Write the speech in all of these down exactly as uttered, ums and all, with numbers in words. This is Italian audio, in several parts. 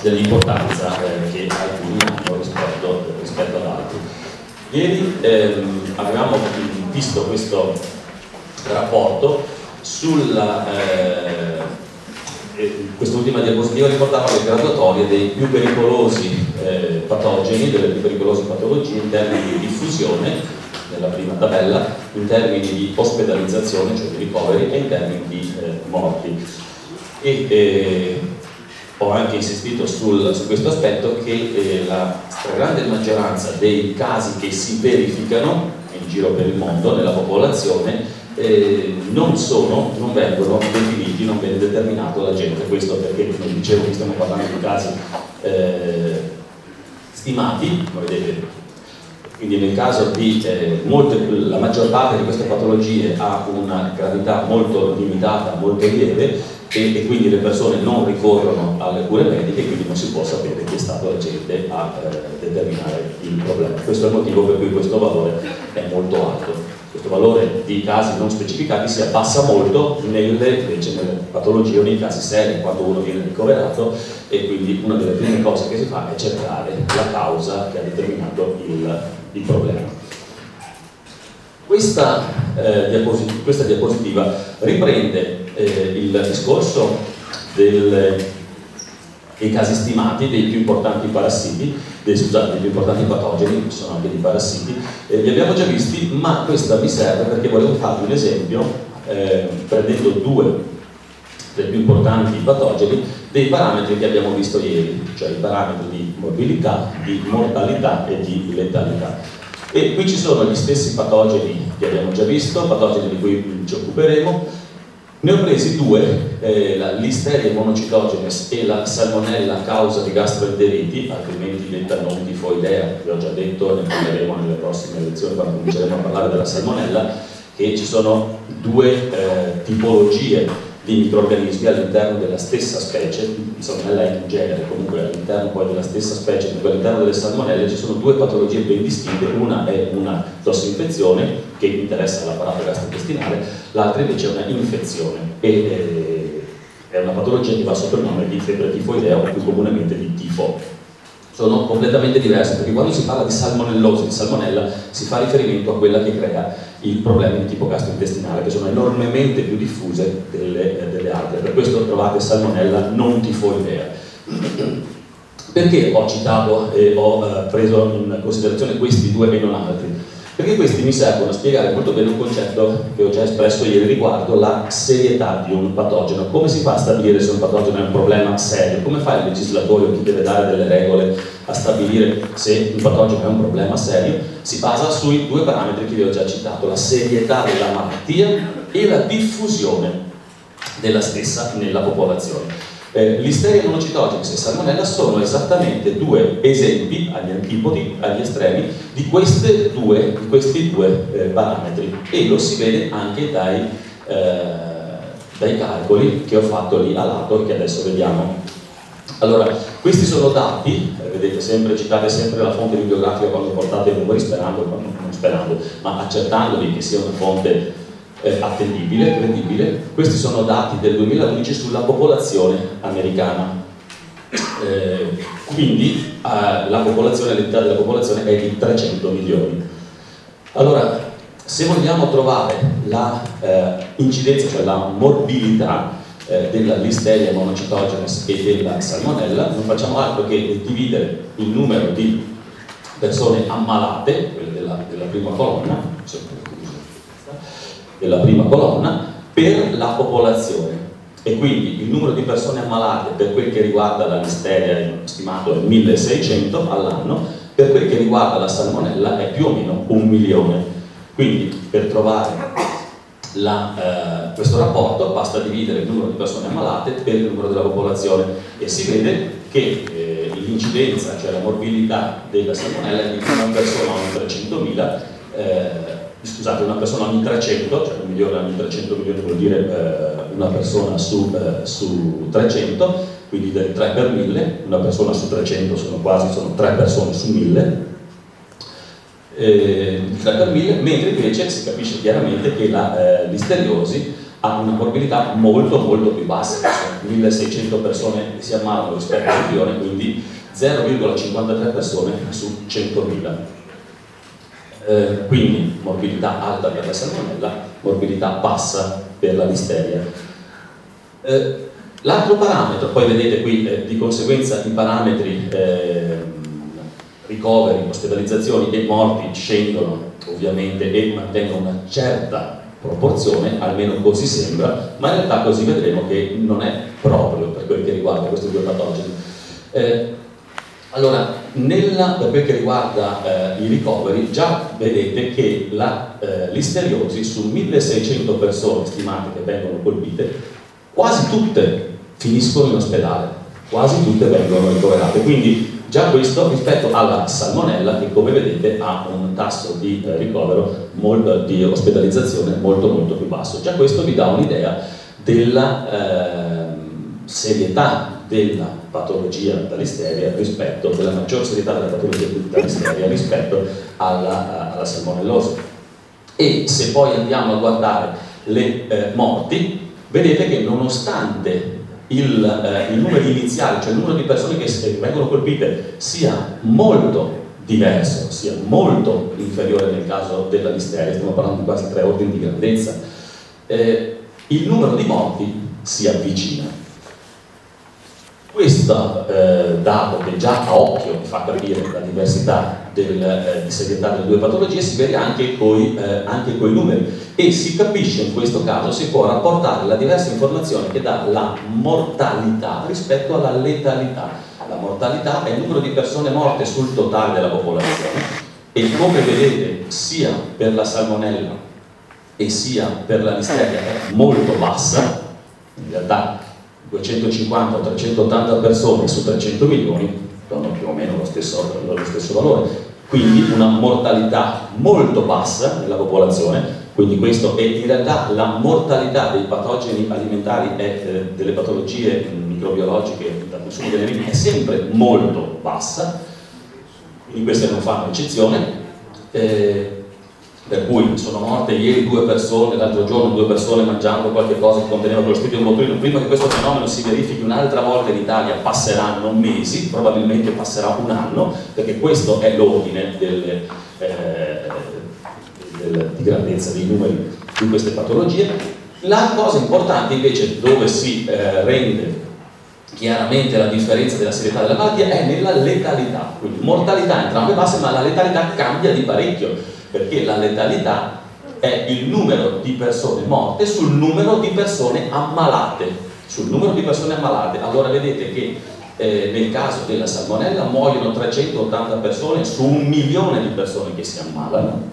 dell'importanza eh, che alcuni hanno rispetto, rispetto ad altri. Ieri ehm, avevamo visto questo rapporto sulla eh, quest'ultima diapositiva ricordava le graduatorie dei più pericolosi eh, patogeni, delle più pericolose patologie in termini di diffusione, nella prima tabella, in termini di ospedalizzazione, cioè di ricoveri, e in termini di eh, morti. E eh, ho anche insistito sul, su questo aspetto che eh, la stragrande maggioranza dei casi che si verificano in giro per il mondo, nella popolazione, Eh, non sono, non vengono definiti, non viene determinato l'agente. Questo perché, come dicevo, qui stiamo parlando di casi eh, stimati, come vedete. Quindi nel caso di eh, molte, la maggior parte di queste patologie ha una gravità molto limitata, molto lieve, e, e quindi le persone non ricorrono alle cure mediche, quindi non si può sapere chi è stato l'agente a eh, determinare il problema. Questo è il motivo per cui questo valore è molto alto. Questo valore di casi non specificati si abbassa molto nelle, invece, nelle patologie o nei casi seri, quando uno viene ricoverato, e quindi una delle prime cose che si fa è cercare la causa che ha determinato il, il problema. Questa, eh, diapositiva, questa diapositiva riprende eh, il discorso del, dei casi stimati dei più importanti parassiti, dei, scusate, dei più importanti patogeni, che sono anche dei parassiti, eh, li abbiamo già visti, ma questa mi serve perché volevo farvi un esempio, eh, prendendo due dei più importanti patogeni, dei parametri che abbiamo visto ieri, cioè i parametri di morbidità, di mortalità e di letalità. E qui ci sono gli stessi patogeni che abbiamo già visto, patogeni di cui ci occuperemo. Ne ho presi due, eh, la Listeria monocitogenes e la Salmonella causa di gastroenteriti, altrimenti detta non tifoidea, vi ho già detto, ne parleremo nelle prossime lezioni quando cominceremo a parlare della Salmonella, che ci sono due eh, tipologie di microrganismi all'interno della stessa specie. Salmonella è un genere, comunque all'interno poi della stessa specie, comunque all'interno delle salmonelle ci sono due patologie ben distinte, una è una tossinfezione che interessa l'apparato gastrointestinale, l'altra invece è una infezione e eh, è una patologia che va sotto il nome di febbre tifoidea o più comunemente di tifo. Sono completamente diverse perché quando si parla di salmonellosi, di salmonella, si fa riferimento a quella che crea i problemi di tipo gastrointestinale, che sono enormemente più diffuse delle, eh, delle altre. Per questo trovate salmonella non tifoidea. Perché ho citato e ho eh, preso in considerazione questi due e non altri? Perché questi mi servono a spiegare molto bene un concetto che ho già espresso ieri riguardo la serietà di un patogeno. Come si fa a stabilire se un patogeno è un problema serio? Come fa il legislatore o chi deve dare delle regole a stabilire se un patogeno è un problema serio? Si basa sui due parametri che vi ho già citato, la serietà della malattia e la diffusione della stessa nella popolazione. Eh, Listeria monocitogenes e Salmonella sono esattamente due esempi agli antipodi, agli estremi di, queste due, di questi due eh, parametri, e lo si vede anche dai, eh, dai calcoli che ho fatto lì a lato e che adesso vediamo. Allora, questi sono dati, eh, vedete sempre, citate sempre la fonte bibliografica quando portate i numeri, sperando, non sperando, ma accertandovi che sia una fonte Eh, attendibile, credibile. Questi sono dati del duemilaundici sulla popolazione americana. Eh, quindi eh, la popolazione, l'età della popolazione è di trecento milioni. Allora, se vogliamo trovare la eh, incidenza, cioè la morbilità eh, della Listeria monocitogenes e della Salmonella, non facciamo altro che dividere il numero di persone ammalate, quelle della, della prima colonna, della prima colonna, per la popolazione, e quindi il numero di persone ammalate per quel che riguarda la Listeria stimato è milleseicento all'anno, per quel che riguarda la Salmonella è più o meno un milione. Quindi per trovare la, eh, questo rapporto basta dividere il numero di persone ammalate per il numero della popolazione e si vede che eh, l'incidenza, cioè la morbilità della Salmonella è di una persona ogni trecentomila, eh, scusate, una persona ogni trecento, cioè un milione ogni trecento milioni vuol dire eh, una persona su, eh, su trecento, quindi del tre per mille, una persona su trecento sono quasi, sono tre persone su mille, eh, tre per mille, mentre invece si capisce chiaramente che la eh, listeriosi ha una morbilità molto molto più bassa, milleseicento persone che si ammalano rispetto a un milione, quindi zero virgola cinquantatré persone su centomila. Eh, quindi morbilità alta per la salmonella, morbilità bassa per la listeria. Eh, l'altro parametro, poi vedete qui eh, di conseguenza i parametri eh, ricoveri, ospedalizzazioni e morti scendono ovviamente e mantengono una certa proporzione, almeno così sembra, ma in realtà così vedremo che non è proprio per quel che riguarda questi due patogeni. Eh, allora, nella, per quel che riguarda eh, i ricoveri, già vedete che la eh, listeriosi su milleseicento persone stimate che vengono colpite, quasi tutte finiscono in ospedale, quasi tutte vengono ricoverate, quindi già questo rispetto alla salmonella che come vedete ha un tasso di eh, ricovero, molto, di ospedalizzazione molto molto più basso. Già questo vi dà un'idea della eh, serietà della patologia da listeria rispetto, della maggior serietà della patologia da listeria rispetto alla, alla salmonellosi. E se poi andiamo a guardare le eh, morti, vedete che nonostante Il, eh, il numero iniziale, cioè il numero di persone che vengono colpite, sia molto diverso, sia molto inferiore nel caso della listeria, stiamo parlando di quasi tre ordini di grandezza, eh, il numero di morti si avvicina. Questo eh, dato che già a occhio fa capire la diversità del, eh, di serietà delle due patologie si vede anche coi, eh, anche coi numeri e si capisce in questo caso, si può rapportare la diversa informazione che dà la mortalità rispetto alla letalità. La mortalità è il numero di persone morte sul totale della popolazione e come vedete sia per la salmonella e sia per la listeria è molto bassa, in realtà duecentocinquanta o trecentottanta persone su trecento milioni danno più o meno lo stesso, lo stesso valore, quindi una mortalità molto bassa nella popolazione, quindi questo è in realtà la mortalità dei patogeni alimentari e eh, delle patologie microbiologiche da consumo delle vite è sempre molto bassa, quindi queste non fanno eccezione. Eh, per cui sono morte ieri due persone, l'altro giorno due persone mangiando qualche cosa che conteneva quello studio botulinum. Prima che questo fenomeno si verifichi un'altra volta in Italia passeranno mesi, probabilmente passerà un anno, perché questo è l'ordine delle, eh, del, di grandezza dei numeri di queste patologie. La cosa importante invece dove si eh, rende chiaramente la differenza della serietà della malattia è nella letalità, quindi mortalità entrambe basse, ma la letalità cambia di parecchio, perché la letalità è il numero di persone morte sul numero di persone ammalate, sul numero di persone ammalate. Allora vedete che eh, nel caso della salmonella muoiono trecentottanta persone su un milione di persone che si ammalano,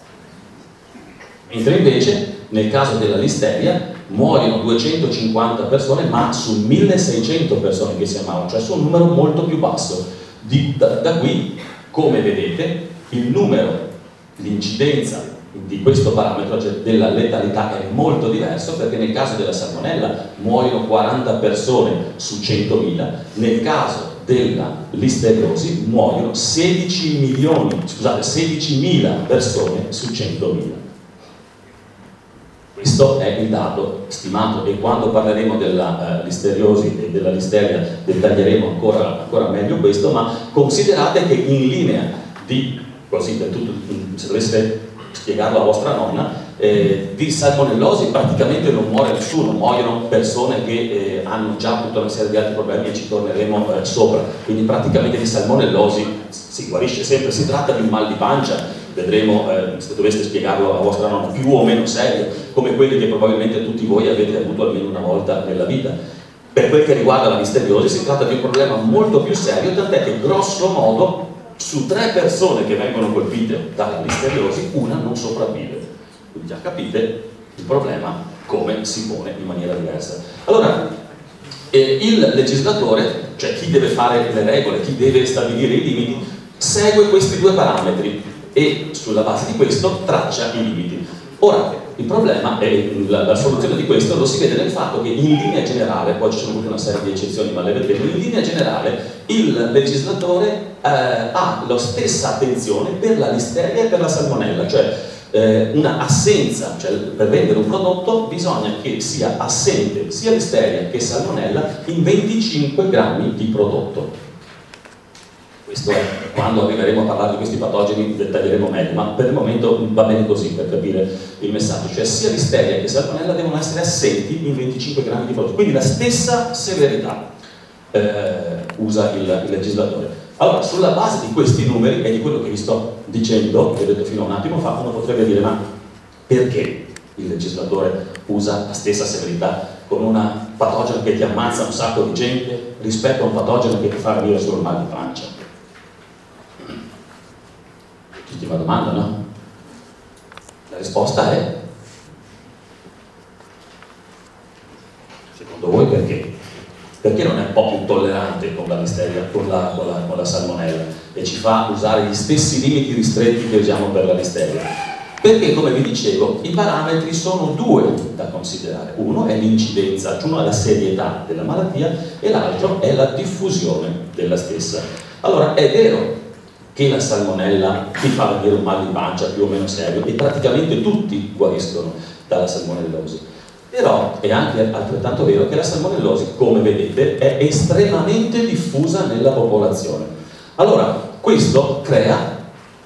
mentre invece nel caso della listeria muoiono duecentocinquanta persone ma su milleseicento persone che si ammalano, cioè su un numero molto più basso. Di, da, da qui, come vedete, il numero, l'incidenza di questo parametro, cioè della letalità, è molto diverso, perché nel caso della salmonella muoiono quaranta persone su centomila, nel caso della listeriosi muoiono sedici milioni, scusate, sedicimila persone su centomila. Questo è il dato stimato e quando parleremo della uh, listeriosi e della listeria dettaglieremo ancora, ancora meglio questo, ma considerate che in linea di, così per tutto, se doveste spiegarlo a vostra nonna, eh, di salmonellosi praticamente non muore nessuno, muoiono persone che eh, hanno già tutta una serie di altri problemi e ci torneremo eh, sopra, quindi praticamente di salmonellosi si guarisce sempre, si tratta di un mal di pancia, vedremo eh, se doveste spiegarlo a vostra nonna, più o meno serio, come quelli che probabilmente tutti voi avete avuto almeno una volta nella vita. Per quel che riguarda la listeriosi si tratta di un problema molto più serio, tant'è che grosso modo su tre persone che vengono colpite dalla listeriosi, una non sopravvive. Quindi già capite il problema come si pone in maniera diversa. Allora, eh, il legislatore, cioè chi deve fare le regole, chi deve stabilire i limiti, segue questi due parametri e sulla base di questo traccia i limiti. Ora, il problema è la, la soluzione di questo lo si vede nel fatto che in linea generale, poi ci sono tutta una serie di eccezioni ma le vedremo, in linea generale il legislatore eh, ha la stessa attenzione per la listeria e per la salmonella, cioè eh, una assenza, cioè per vendere un prodotto bisogna che sia assente sia Listeria che Salmonella in venticinque grammi di prodotto. Questo è, quando arriveremo a parlare di questi patogeni dettaglieremo meglio, ma per il momento va bene così per capire il messaggio, cioè sia Listeria che Salmonella devono essere assenti in venticinque grammi di prodotto, quindi la stessa severità eh, usa il, il legislatore. Allora, sulla base di questi numeri e di quello che vi sto dicendo, che ho detto fino a un attimo fa, uno potrebbe dire: ma perché il legislatore usa la stessa severità con una patogeno che ti ammazza un sacco di gente rispetto a un patogeno che ti fa venire solo il mal di pancia? Legittima domanda, no? La risposta è: secondo voi perché? Perché non è un po' più tollerante con la Listeria, con la, con la, con la Salmonella, e ci fa usare gli stessi limiti ristretti che usiamo per la Listeria? Perché, come vi dicevo, i parametri sono due da considerare. Uno è l'incidenza, cioè uno è la serietà della malattia, e l'altro è la diffusione della stessa. Allora, è vero che la Salmonella ti fa venire un mal di pancia più o meno serio, e praticamente tutti guariscono dalla salmonellosi. Però è anche altrettanto vero che la salmonellosi, come vedete, è estremamente diffusa nella popolazione. Allora, questo crea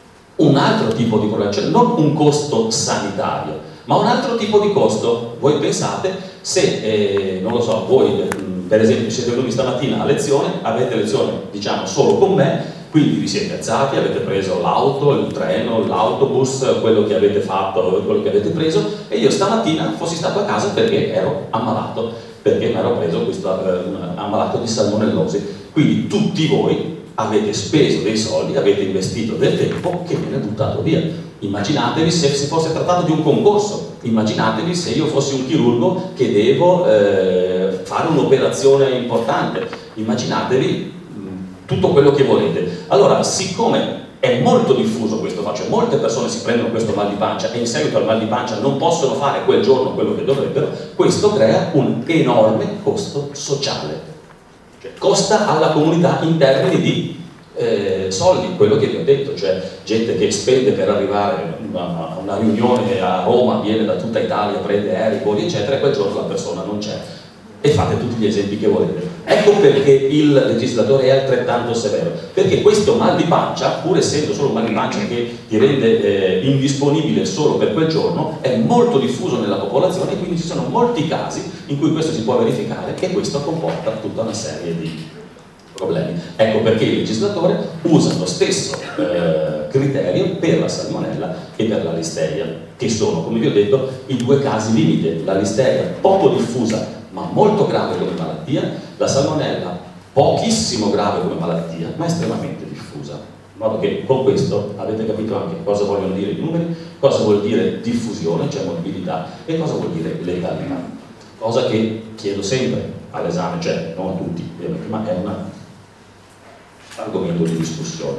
un altro tipo di problema, cioè non un costo sanitario, ma un altro tipo di costo. Voi pensate, se, eh, non lo so, voi per esempio siete venuti stamattina a lezione, avete lezione, diciamo, solo con me, quindi vi siete alzati, avete preso l'auto, il treno, l'autobus, quello che avete fatto, quello che avete preso, e io stamattina fossi stato a casa perché ero ammalato, perché mi ero preso questo eh, ammalato di salmonellosi. Quindi tutti voi avete speso dei soldi, avete investito del tempo che viene buttato via. Immaginatevi se si fosse trattato di un concorso, immaginatevi se io fossi un chirurgo che devo eh, fare un'operazione importante, immaginatevi tutto quello che volete. Allora, siccome è molto diffuso questo fatto, cioè molte persone si prendono questo mal di pancia e in seguito al mal di pancia non possono fare quel giorno quello che dovrebbero, questo crea un enorme costo sociale. Cioè, costa alla comunità in termini di eh, soldi, quello che vi ho detto, cioè gente che spende per arrivare a una riunione a Roma, viene da tutta Italia, prende aerei, voli eccetera, e quel giorno la persona non c'è. E fate tutti gli esempi che volete. Ecco perché il legislatore è altrettanto severo, perché questo mal di pancia, pur essendo solo un mal di pancia che ti rende eh, indisponibile solo per quel giorno, è molto diffuso nella popolazione, e quindi ci sono molti casi in cui questo si può verificare, e questo comporta tutta una serie di problemi. Ecco perché il legislatore usa lo stesso eh, criterio per la salmonella e per la listeria, che sono, come vi ho detto, i due casi limite. La listeria poco diffusa ma molto grave come malattia, la salmonella pochissimo grave come malattia ma estremamente diffusa. In modo che con questo avete capito anche cosa vogliono dire i numeri, cosa vuol dire diffusione, cioè mobilità, e cosa vuol dire letalità. Cosa che chiedo sempre all'esame, cioè non a tutti ovviamente, ma è un argomento di discussione.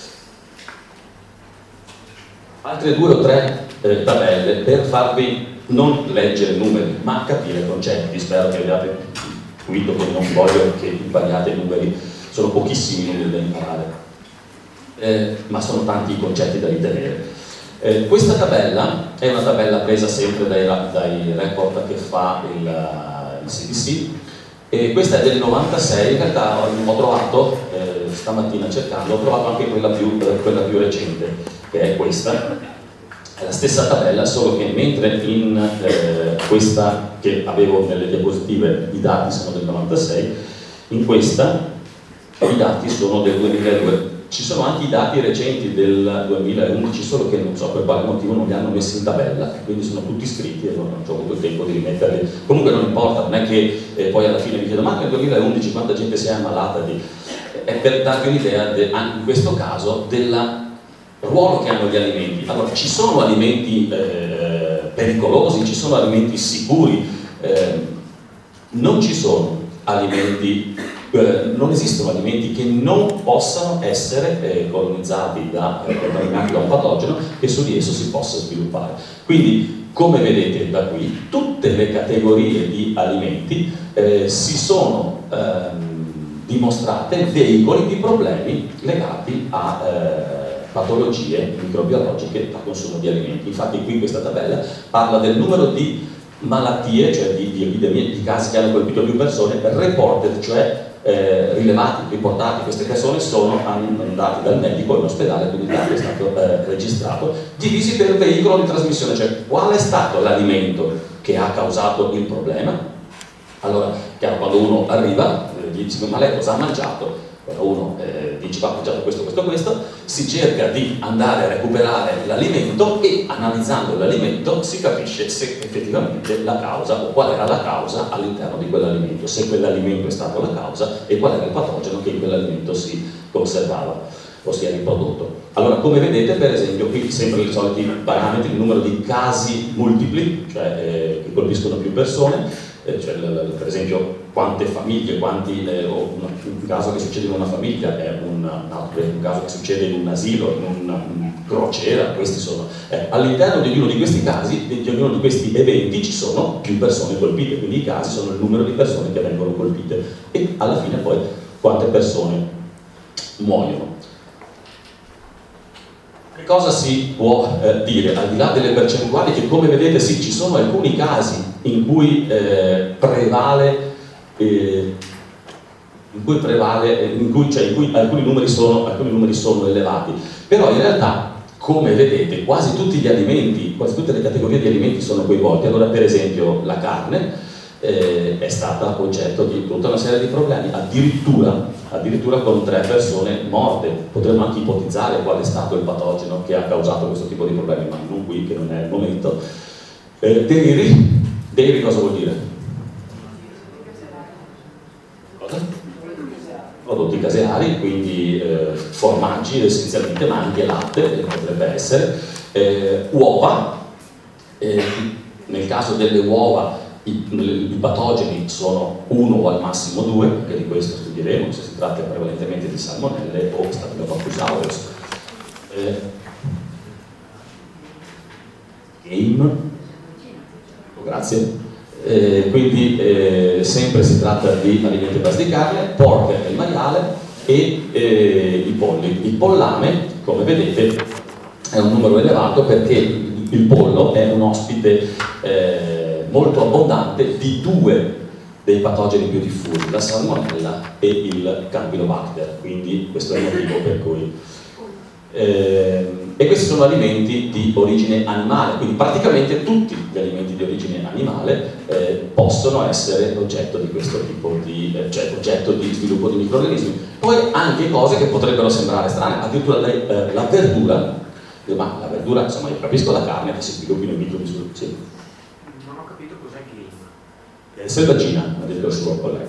Altre due o tre eh, tabelle per farvi non leggere numeri, ma capire concetti. Spero che abbiate intuito che non voglio che impariate i numeri, sono pochissimi i numeri da imparare, eh, ma sono tanti i concetti da ritenere. Eh, questa tabella è una tabella presa sempre dai, dai report che fa il, il C D C, e questa è del novantasei. In realtà ho trovato, eh, stamattina cercando, ho trovato anche quella più, quella più recente, che è questa. È la stessa tabella, solo che mentre in eh, questa che avevo nelle diapositive i dati sono del novantasei, in questa i dati sono del duemiladue. Ci sono anche i dati recenti del duemilaundici, solo che non so per quale motivo non li hanno messi in tabella, quindi sono tutti scritti e non ho avuto il tempo di rimetterli. Comunque non importa, non è che eh, poi alla fine mi chiedo: ma nel duemilaundici quanta gente si è ammalata di... È per darvi un'idea, anche in questo caso, della ruolo che hanno gli alimenti. Allora, ci sono alimenti eh, pericolosi, ci sono alimenti sicuri, eh, non ci sono alimenti, eh, non esistono alimenti che non possano essere eh, colonizzati da, eh, contaminati da un patogeno e su di esso si possa sviluppare. Quindi, come vedete da qui, tutte le categorie di alimenti eh, si sono ehm, dimostrate veicoli di problemi legati a eh, patologie microbiologiche da consumo di alimenti. Infatti qui questa tabella parla del numero di malattie, cioè di, di epidemie, di casi che hanno colpito più persone, reported, cioè eh, rilevati, riportati. Queste persone sono andate dal medico in ospedale, quindi il dato è stato eh, registrato, divisi per il veicolo di trasmissione, cioè qual è stato l'alimento che ha causato il problema. Allora, chiaro, quando uno arriva, eh, gli dice: ma lei cosa ha mangiato? Uno eh, dice: va, ho mangiato questo, questo, questo, si cerca di andare a recuperare l'alimento e analizzando l'alimento si capisce se effettivamente la causa o qual era la causa all'interno di quell'alimento, se quell'alimento è stato la causa e qual era il patogeno che in quell'alimento si conservava o si è riprodotto. Allora, come vedete, per esempio, qui sempre i soliti parametri, il numero di casi multipli, cioè eh, che colpiscono più persone, eh, cioè, per esempio quante famiglie, quanti, eh, o un, un caso che succede in una famiglia è un, un caso che succede in un asilo, in una crociera, questi sono. Eh, all'interno di ognuno di questi casi, di ognuno di questi eventi ci sono più persone colpite, quindi i casi sono il numero di persone che vengono colpite e alla fine poi quante persone muoiono. Che cosa si può eh, dire, al di là delle percentuali, che come vedete sì, ci sono alcuni casi in cui eh, prevale eh, in cui prevale in cui, cioè in cui alcuni numeri sono alcuni numeri sono elevati, però in realtà, come vedete, quasi tutti gli alimenti, quasi tutte le categorie di alimenti sono coinvolte. Allora, per esempio, la carne eh, è stata oggetto di tutta una serie di problemi, addirittura addirittura con tre persone morte. Potremmo anche ipotizzare qual è stato il patogeno che ha causato questo tipo di problemi, ma non qui, che non è il momento. Eh, dairy, dairy cosa vuol dire? Cosa? Prodotti caseari, quindi eh, formaggi essenzialmente, ma anche latte, potrebbe essere, eh, uova, eh, nel caso delle uova I, i patogeni sono uno o al massimo due, anche di questo studieremo se si tratta prevalentemente di salmonelle o Staphylococcus aureus. Eh, game, oh, grazie. Eh, quindi eh, sempre si tratta di alimenti a base di carne, pork è il maiale e eh, i polli. Il pollame, come vedete, è un numero elevato perché il pollo è un ospite eh, molto abbondante di due dei patogeni più diffusi, la salmonella e il campylobacter, quindi questo è il motivo per cui eh, e questi sono alimenti di origine animale, quindi praticamente tutti gli alimenti di origine animale eh, possono essere oggetto di questo tipo di eh, cioè oggetto di sviluppo di microrganismi. Poi anche cose che potrebbero sembrare strane, addirittura la, eh, la verdura, ma la verdura, insomma, io capisco la carne che si sviluppino in microrganismi. Sì. Selvaggina, ha detto il suo collega.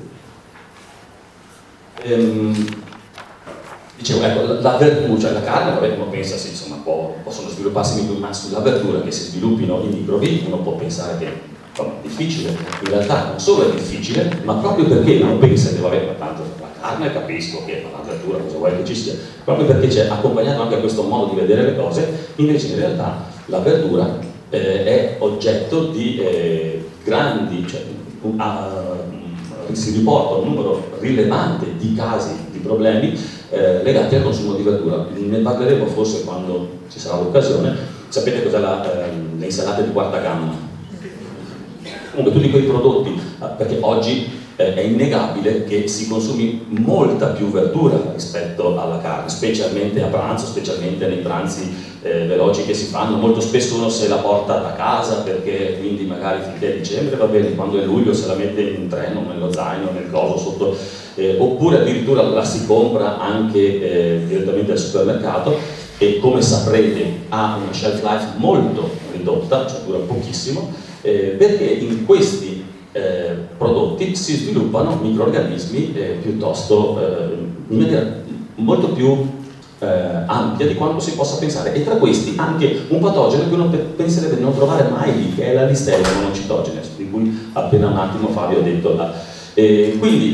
Ehm, dicevo, ecco, la, la verdura, cioè la carne, vabbè, uno pensa, sì, insomma, può, possono svilupparsi microbi, ma sulla verdura che si sviluppino i microbi, uno può pensare che insomma, è difficile. In realtà non solo è difficile, ma proprio perché uno pensa che, vabbè, tanto la carne capisco che la verdura, cosa vuoi che ci sia, proprio perché c'è accompagnato anche a questo modo di vedere le cose, invece in realtà la verdura eh, è oggetto di eh, grandi, cioè, uh, si riporta un numero rilevante di casi, di problemi eh, legati al consumo di verdura. Ne parleremo forse quando ci sarà l'occasione. Sapete cos'è la, eh, le insalate di quarta gamma? Comunque tutti quei prodotti, eh, perché oggi eh, è innegabile che si consumi molta più verdura rispetto alla carne, specialmente a pranzo, specialmente nei pranzi eh, veloci che si fanno. Molto spesso uno se la porta da casa perché quindi magari finché è dicembre va bene, quando è luglio se la mette in un treno, nello zaino, nel coso sotto, eh, oppure addirittura la si compra anche eh, direttamente al supermercato e, come saprete, ha una shelf life molto ridotta, cioè dura pochissimo, eh, perché in questi eh, prodotti si sviluppano microrganismi eh, piuttosto eh, in maniera molto più eh, ampia di quanto si possa pensare, e tra questi anche un patogeno che uno penserebbe di non trovare mai lì, che è la Listeria monocitogenes, di cui appena un attimo Fabio ha detto là. Eh, quindi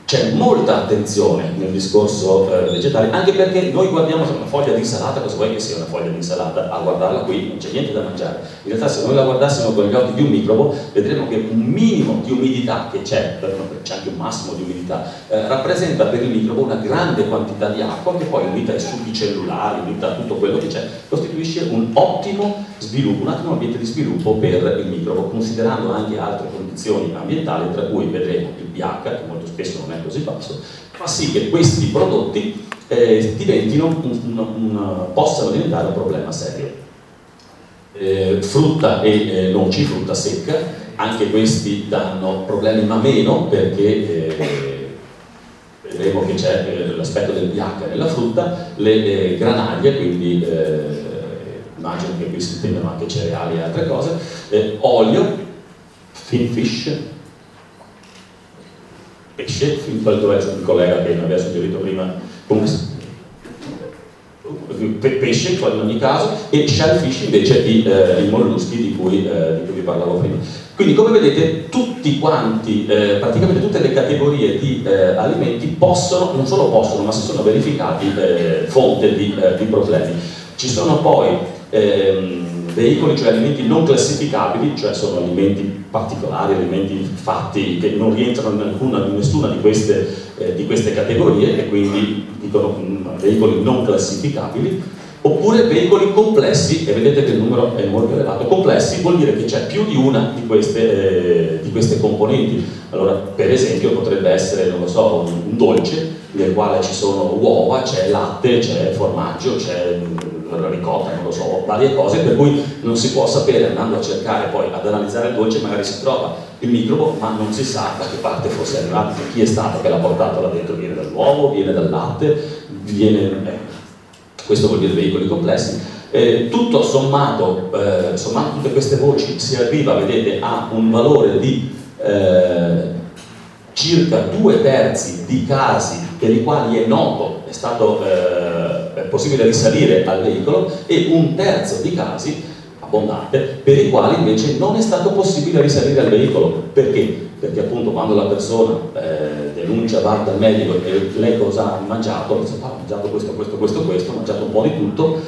c'è molta attenzione nel discorso eh, vegetale, anche perché noi guardiamo una foglia di insalata, cosa vuoi che sia una foglia di insalata? A guardarla qui non c'è niente da mangiare. In realtà se noi la guardassimo con gli occhi di un microbo vedremo che un minimo di umidità che c'è, c'è anche un massimo di umidità, eh, rappresenta per il microbo una grande quantità di acqua che poi unita ai succhi cellulari, unita a tutto quello che c'è, costituisce un ottimo sviluppo, un ottimo ambiente di sviluppo per il microbo, considerando anche altre condizioni ambientali, tra cui vedremo il pH, che molto spesso non è così basso, fa sì che questi prodotti eh, diventino un, un, un, possano diventare un problema serio. Eh, frutta e eh, noci, frutta secca, anche questi danno problemi, ma meno, perché eh, vedremo che c'è eh, l'aspetto del pH nella frutta, le, le granaglie, quindi eh, immagino che qui si intendono anche cereali e altre cose, eh, olio, fin fish, pesce, dove il collega che mi aveva suggerito prima, comunque pesce in ogni caso, e shellfish invece di, eh, i molluschi di cui, eh, di cui vi parlavo prima. Quindi come vedete tutti quanti, eh, praticamente tutte le categorie di eh, alimenti possono, non solo possono, ma si sono verificati eh, fonte di, eh, di problemi. Ci sono poi ehm, veicoli, cioè alimenti non classificabili, cioè sono alimenti particolari, alimenti fatti che non rientrano in, alcuna, in nessuna di queste, eh, di queste categorie, e quindi dicono mh, veicoli non classificabili, oppure veicoli complessi, e vedete che il numero è molto elevato. Complessi vuol dire che c'è più di una di queste, eh, di queste componenti. Allora, per esempio, potrebbe essere, non lo so, un, un dolce nel quale ci sono uova, c'è latte, c'è formaggio, c'è ricotta, non lo so, varie cose, per cui non si può sapere, andando a cercare poi ad analizzare il dolce, magari si trova il microbo, ma non si sa da che parte fosse arrivato, chi è stato che l'ha portato là dentro, viene dall'uovo, viene dal latte, viene, eh, questo vuol dire veicoli complessi. Eh, tutto sommato, eh, sommando tutte queste voci, si arriva, vedete, a un valore di eh, circa due terzi di casi per i quali è noto, è stato eh, è possibile risalire al veicolo, e un terzo di casi, abbondante, per i quali invece non è stato possibile risalire al veicolo. Perché? Perché appunto quando la persona eh, denuncia, va dal medico e lei cosa ha mangiato, dice, ah, ho mangiato questo, questo, questo, questo, ho mangiato un po' di tutto,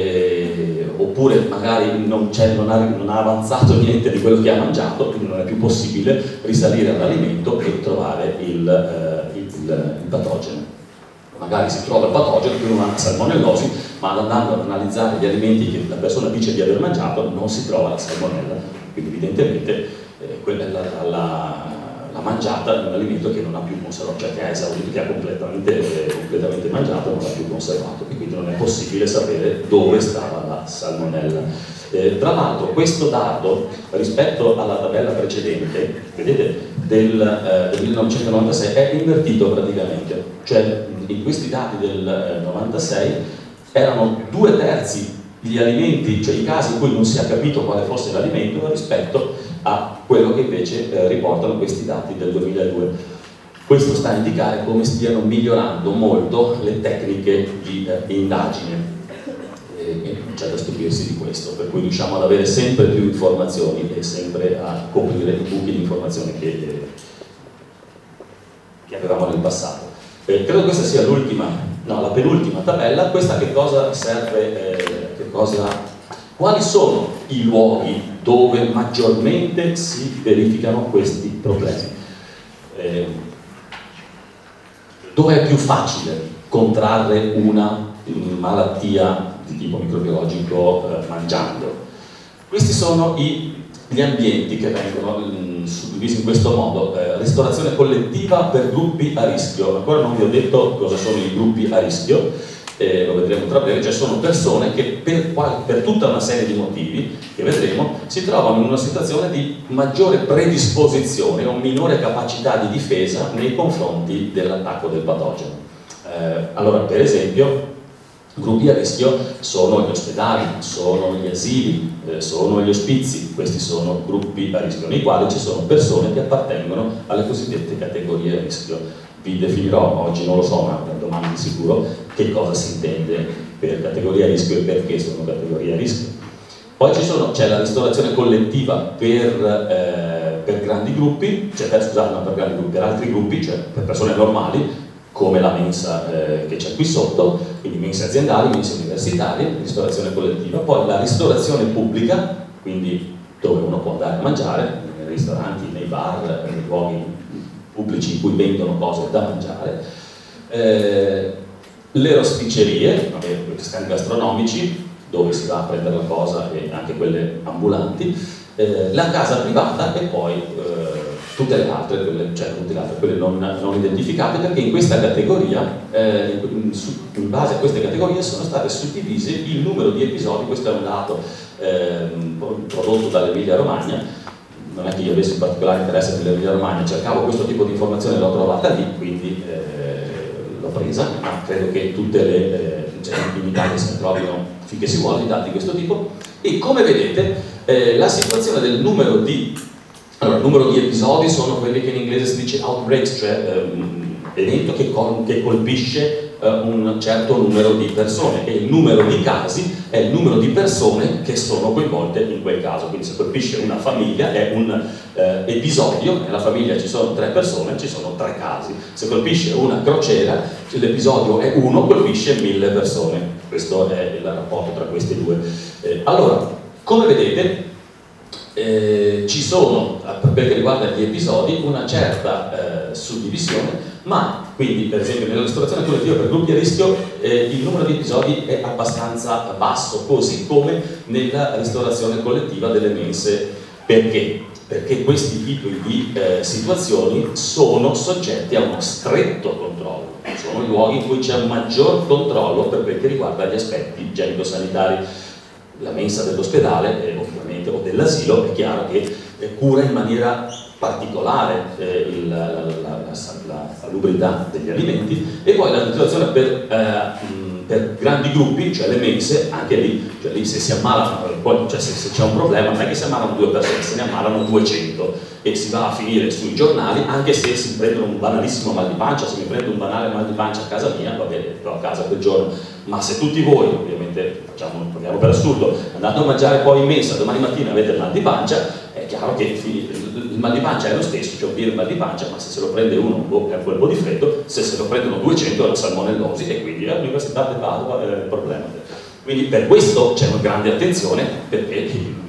eh, oppure magari non, non, ha, non ha avanzato niente di quello che ha mangiato, quindi non è più possibile risalire all'alimento e trovare il, eh, il, il, il patogeno. Magari si trova il patogeno, quindi una salmonellosi, ma andando ad analizzare gli alimenti che la persona dice di aver mangiato non si trova la salmonella, quindi evidentemente eh, quella è la, la, la mangiata di un alimento che non ha più conservato, cioè che ha esaurito, che ha completamente, eh, completamente mangiato, non ha più conservato, e quindi non è possibile sapere dove stava la salmonella. Eh, tra l'altro questo dato rispetto alla tabella precedente, vedete, del, eh, del millenovecentonovantasei è invertito praticamente, cioè in questi dati del novantasei erano due terzi gli alimenti, cioè i casi in cui non si è capito quale fosse l'alimento, rispetto a quello che invece eh, riportano questi dati del duemiladue. Questo sta a indicare come stiano migliorando molto le tecniche di eh, indagine, e, e non c'è da stupirsi di questo, per cui riusciamo ad avere sempre più informazioni e sempre a coprire i buchi di informazioni che, eh, che avevamo nel passato. Eh, credo questa sia l'ultima, no, la penultima tabella. Questa che cosa serve, eh, che cosa, quali sono i luoghi dove maggiormente si verificano questi problemi? Eh, dove è più facile contrarre una malattia di tipo microbiologico eh, mangiando? Questi sono i, gli ambienti che vengono mh, suddivisi in questo modo. Eh, ristorazione collettiva per gruppi a rischio. Ancora non vi ho detto cosa sono i gruppi a rischio, eh, lo vedremo tra breve. Cioè sono persone che per, per tutta una serie di motivi che vedremo si trovano in una situazione di maggiore predisposizione o minore capacità di difesa nei confronti dell'attacco del patogeno. Eh, allora, per esempio, gruppi a rischio sono gli ospedali, sono gli asili, eh, sono gli ospizi. Questi sono gruppi a rischio nei quali ci sono persone che appartengono alle cosiddette categorie a rischio. Vi definirò, oggi non lo so, ma domani di sicuro, che cosa si intende per categoria a rischio e perché sono categorie a rischio. Poi ci sono, c'è la ristorazione collettiva per, eh, per grandi gruppi, cioè per, scusate, non per grandi gruppi, per altri gruppi, cioè per persone normali, come la mensa eh, che c'è qui sotto, quindi mense aziendali, mense universitarie, ristorazione collettiva, poi la ristorazione pubblica, quindi dove uno può andare a mangiare, nei ristoranti, nei bar, nei luoghi pubblici in cui vendono cose da mangiare, eh, le rosticcerie, gli stand gastronomici, dove si va a prendere la cosa e anche quelle ambulanti, eh, la casa privata e poi eh, tutte le altre, quelle, cioè tutte le altre, quelle non, non identificate, perché in questa categoria, eh, in, in base a queste categorie sono state suddivise il numero di episodi. Questo è un dato eh, prodotto dall'Emilia Romagna, non è che io avessi un particolare interesse nell'Emilia Romagna, cercavo questo tipo di informazione e l'ho trovata lì, quindi eh, l'ho presa, ma credo che tutte le eh, cioè, in Italia se ne trovino finché si vuole dati di questo tipo. E come vedete eh, la situazione del numero di allora, il numero di episodi sono quelli che in inglese si dice outbreaks, cioè eh, un evento che, col che colpisce eh, un certo numero di persone, e il numero di casi è il numero di persone che sono coinvolte in quel caso. Quindi se colpisce una famiglia è un eh, episodio, nella famiglia ci sono tre persone, ci sono tre casi. Se colpisce una crociera, l'episodio è uno, colpisce mille persone. Questo è il rapporto tra questi due. Eh, allora, come vedete, Eh, ci sono, per quel che riguarda gli episodi, una certa eh, suddivisione, ma quindi per esempio nella ristorazione collettiva per gruppi a rischio eh, il numero di episodi è abbastanza basso, così come nella ristorazione collettiva delle mense. Perché? Perché questi tipi di eh, situazioni sono soggetti a uno stretto controllo, sono i luoghi in cui c'è un maggior controllo per quel che riguarda gli aspetti igienico-sanitari. La mensa dell'ospedale eh, ovviamente o dell'asilo è chiaro che eh, cura in maniera particolare eh, il, la, la, la, la salubrità degli alimenti, e poi la situazione per, eh, mh, per grandi gruppi, cioè le mense, anche lì, cioè lì se si ammalano, poi, cioè se, se c'è un problema non è che si ammalano due persone, se ne ammalano duecento e si va a finire sui giornali, anche se si prendono un banalissimo mal di pancia. Se mi prendo un banale mal di pancia a casa mia, va bene, sto a casa quel giorno, ma se tutti voi, ovviamente facciamo, proviamo per assurdo, andate a mangiare poi in mensa, domani mattina avete il mal di pancia, è chiaro che il mal di pancia è lo stesso, cioè dire il mal di pancia, ma se se lo prende uno è un colpo di freddo, se se lo prendono duecento è la salmonellosi, e quindi all'Università di Padova è il problema. Quindi per questo c'è una grande attenzione, perché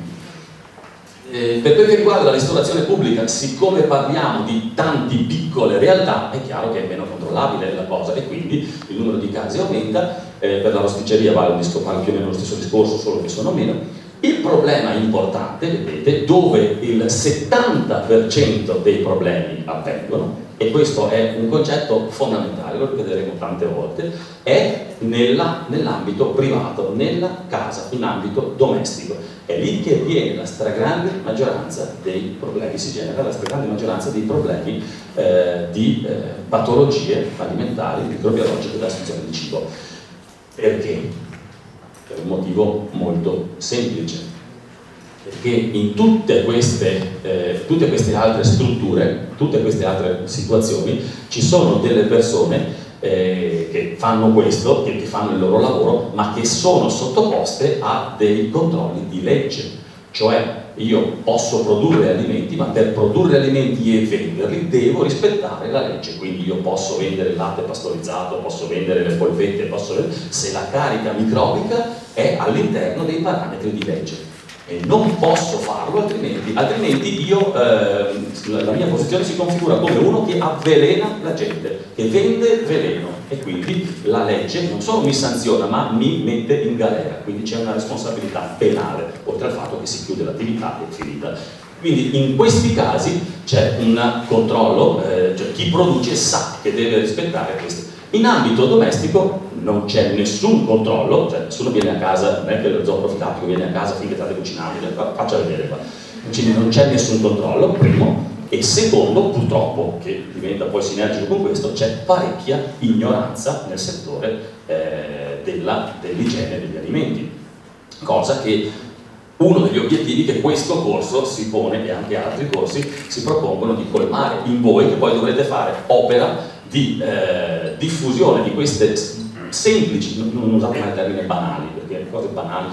Eh, per quel che riguarda la ristorazione pubblica, siccome parliamo di tante piccole realtà, è chiaro che è meno controllabile la cosa, e quindi il numero di casi aumenta. Eh, per la rosticceria vale, un disco, vale più o meno lo stesso discorso, solo che sono meno. Il problema importante, vedete, dove il settanta per cento dei problemi avvengono, e questo è un concetto fondamentale, lo vedremo tante volte, è nell'ambito privato, nella casa, in ambito domestico. È lì che viene la stragrande maggioranza dei problemi, si genera la stragrande maggioranza dei problemi eh, di eh, patologie alimentari, microbiologiche da assunzione di cibo. Perché? Per un motivo molto semplice. Perché in tutte queste, eh, tutte queste altre strutture, tutte queste altre situazioni, ci sono delle persone eh, che fanno questo, che, che fanno il loro lavoro, ma che sono sottoposte a dei controlli di legge. Cioè io posso produrre alimenti, ma per produrre alimenti e venderli devo rispettare la legge. Quindi io posso vendere il latte pastorizzato, posso vendere le polpette, posso vendere, se la carica microbica è all'interno dei parametri di legge. E non posso farlo, altrimenti, altrimenti io, eh, la mia posizione si configura come uno che avvelena la gente, che vende veleno, e quindi la legge non solo mi sanziona, ma mi mette in galera, quindi c'è una responsabilità penale, oltre al fatto che si chiude l'attività e è finita. Quindi in questi casi c'è un controllo, eh, cioè chi produce sa che deve rispettare questi. In ambito domestico non c'è nessun controllo, cioè nessuno viene a casa, non è che lo zooprofitatico viene a casa finché state cucinando, faccia vedere qua. Quindi non c'è nessun controllo, primo, e secondo, purtroppo, che diventa poi sinergico con questo, c'è parecchia ignoranza nel settore eh, dell'igiene degli alimenti, cosa che uno degli obiettivi che questo corso si pone, e anche altri corsi si propongono di colmare in voi, che poi dovrete fare opera di eh, diffusione di queste semplici, non, non usate mai il termine banali, perché le cose banali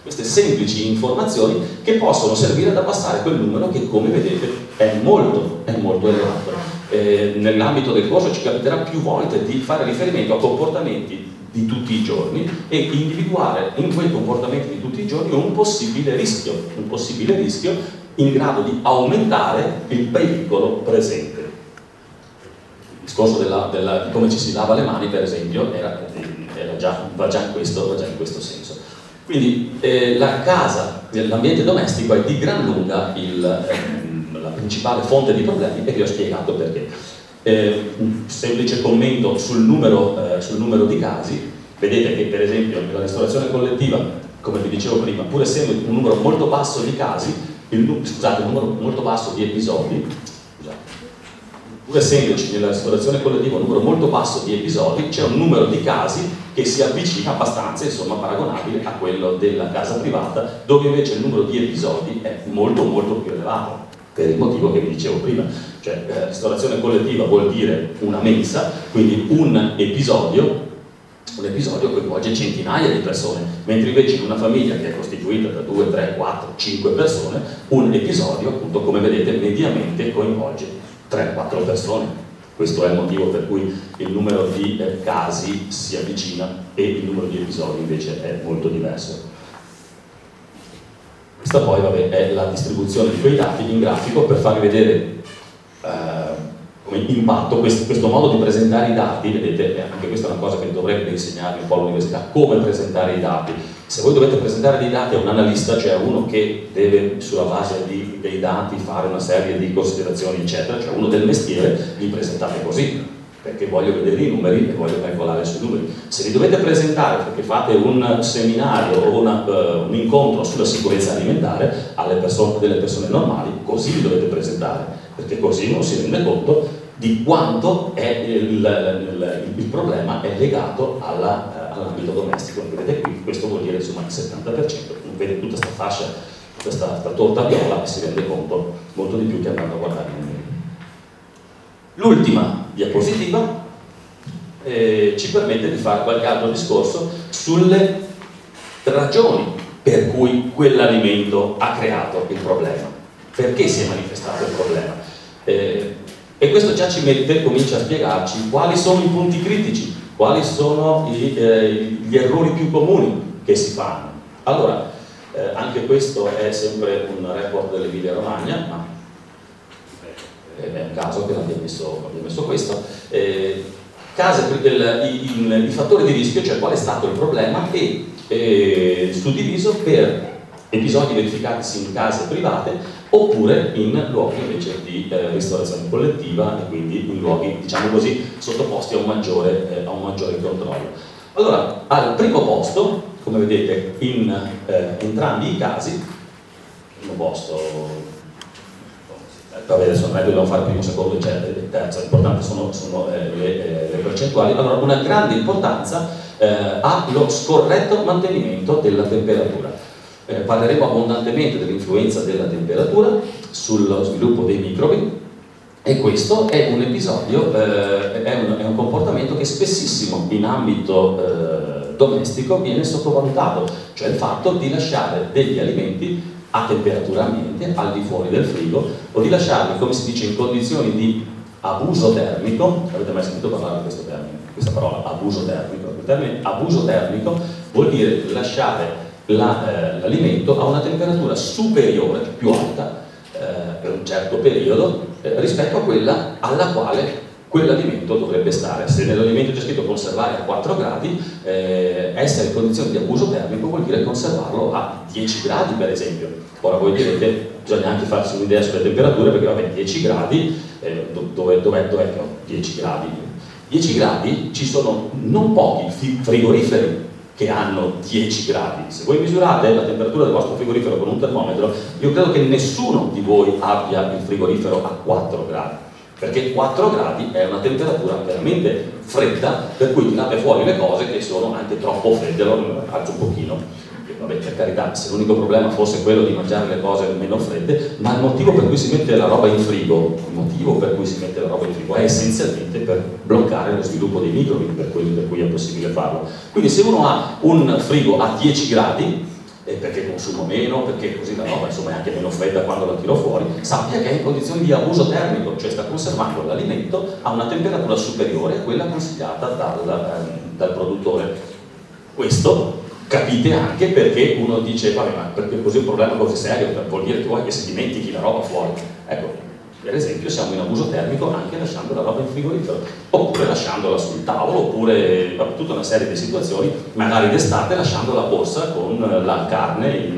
queste semplici informazioni che possono servire ad abbassare quel numero che, come vedete, è molto, è molto elevato. Eh, nell'ambito del corso ci capiterà più volte di fare riferimento a comportamenti di tutti i giorni e individuare in quei comportamenti di tutti i giorni un possibile rischio, un possibile rischio in grado di aumentare il pericolo presente. Il discorso della, della, di come ci si lava le mani, per esempio, era, era già, va, già in questo, va già in questo senso. Quindi eh, la casa, l'ambiente domestico è di gran lunga il, eh, la principale fonte di problemi e vi ho spiegato perché. Eh, un semplice commento sul numero, eh, sul numero di casi. Vedete che per esempio nella ristorazione collettiva, come vi dicevo prima, pur essendo un numero molto basso di casi, il, scusate, un numero molto basso di episodi, scusate, pur essendoci nella ristorazione collettiva un numero molto basso di episodi, c'è un numero di casi che si avvicina abbastanza, insomma, paragonabile a quello della casa privata, dove invece il numero di episodi è molto molto più elevato, per il motivo che vi dicevo prima. Cioè, eh, ristorazione collettiva vuol dire una mensa, quindi un episodio, un episodio coinvolge centinaia di persone, mentre invece in una famiglia che è costituita da due, tre, quattro, cinque persone, un episodio, appunto, come vedete, mediamente coinvolge tre quattro persone. Questo è il motivo per cui il numero di eh, casi si avvicina e il numero di episodi invece è molto diverso. Questa poi, vabbè, è la distribuzione di quei dati in grafico per farvi vedere eh, come impatto questo, questo modo di presentare i dati. Vedete, anche questa è una cosa che dovrebbe insegnarvi un po' all'università, come presentare i dati. Se voi dovete presentare dei dati a un analista, cioè a uno che deve sulla base di, dei dati fare una serie di considerazioni eccetera, cioè uno del mestiere, li presentate così, perché voglio vedere i numeri e voglio calcolare sui numeri. Se li dovete presentare perché fate un seminario o una, uh, un incontro sulla sicurezza alimentare alle persone, delle persone normali, così li dovete presentare, perché così uno si rende conto di quanto è il, il, il problema è legato alla, uh, all'ambito domestico. Vedete qui, questo vuol dire insomma il settanta per cento, uno vede tutta questa fascia, questa, questa torta viola e si rende conto molto di più che andando a guardare i numeri. L'ultima diapositiva eh, ci permette di fare qualche altro discorso sulle ragioni per cui quell'alimento ha creato il problema, perché si è manifestato il problema. Eh, e questo già ci mette, comincia a spiegarci quali sono i punti critici, quali sono i, eh, gli errori più comuni che si fanno. Allora, eh, anche questo è sempre un report dell'Emilia Romagna, ma è un caso che abbia messo, abbia messo questo. Eh, case, il, il, i fattori di rischio, cioè qual è stato il problema, e eh, suddiviso per episodi verificatisi in case private oppure in luoghi invece di eh, ristorazione collettiva e quindi in luoghi, diciamo così, sottoposti a un maggiore, eh, a un maggiore controllo. Allora, al primo posto, come vedete in eh, entrambi i casi, al primo posto, vabbè, adesso non è che dobbiamo fare primo, secondo, eccetera, il terzo, l'importante sono, sono eh, le, eh, le percentuali. Allora, una grande importanza eh, ha lo scorretto mantenimento della temperatura. Eh, parleremo abbondantemente dell'influenza della temperatura sullo sviluppo dei microbi, e questo è un episodio, eh, è, un, è un comportamento che spessissimo in ambito eh, domestico viene sottovalutato, cioè il fatto di lasciare degli alimenti a temperatura ambiente, al di fuori del frigo, o di lasciarli, come si dice, in condizioni di abuso termico. Avete mai sentito parlare di questo termine, questa parola, abuso termico? Il termine abuso termico vuol dire lasciare la, eh, l'alimento a una temperatura superiore, più alta, eh, per un certo periodo, eh, rispetto a quella alla quale quell'alimento dovrebbe stare. Se nell'alimento c'è scritto conservare a quattro gradi, eh, essere in condizioni di abuso termico vuol dire conservarlo a dieci gradi, per esempio. Ora voi direte, bisogna anche farsi un'idea sulle temperature, perché vabbè, dieci gradi, eh, dove, dov'è, dov'è che ho dieci gradi? dieci gradi, ci sono non pochi frigoriferi che hanno dieci gradi. Se voi misurate la temperatura del vostro frigorifero con un termometro, io credo che nessuno di voi abbia il frigorifero a quattro gradi. Perché quattro gradi è una temperatura veramente fredda, per cui tirate fuori le cose che sono anche troppo fredde. Allora alzo un pochino, e vabbè, per carità, se l'unico problema fosse quello di mangiare le cose meno fredde, ma il motivo per cui si mette la roba in frigo, il motivo per cui si mette la roba in frigo è essenzialmente per bloccare lo sviluppo dei microbi, per cui, per cui è possibile farlo. Quindi se uno ha un frigo a dieci gradi, eh, perché consumo meno, perché così la roba insomma è anche meno fredda quando la tiro fuori, sappia che è in condizioni di abuso termico, cioè sta conservando l'alimento a una temperatura superiore a quella consigliata dal, ehm, dal produttore. Questo capite anche perché uno dice, vabbè, ma perché così è un problema così serio, vuol dire che vuoi che si dimentichi la roba fuori. Ecco, per esempio siamo in abuso termico anche lasciando la roba in frigorifero, oppure lasciandola sul tavolo, oppure vabbè, tutta una serie di situazioni, magari d'estate lasciando la borsa con la carne in,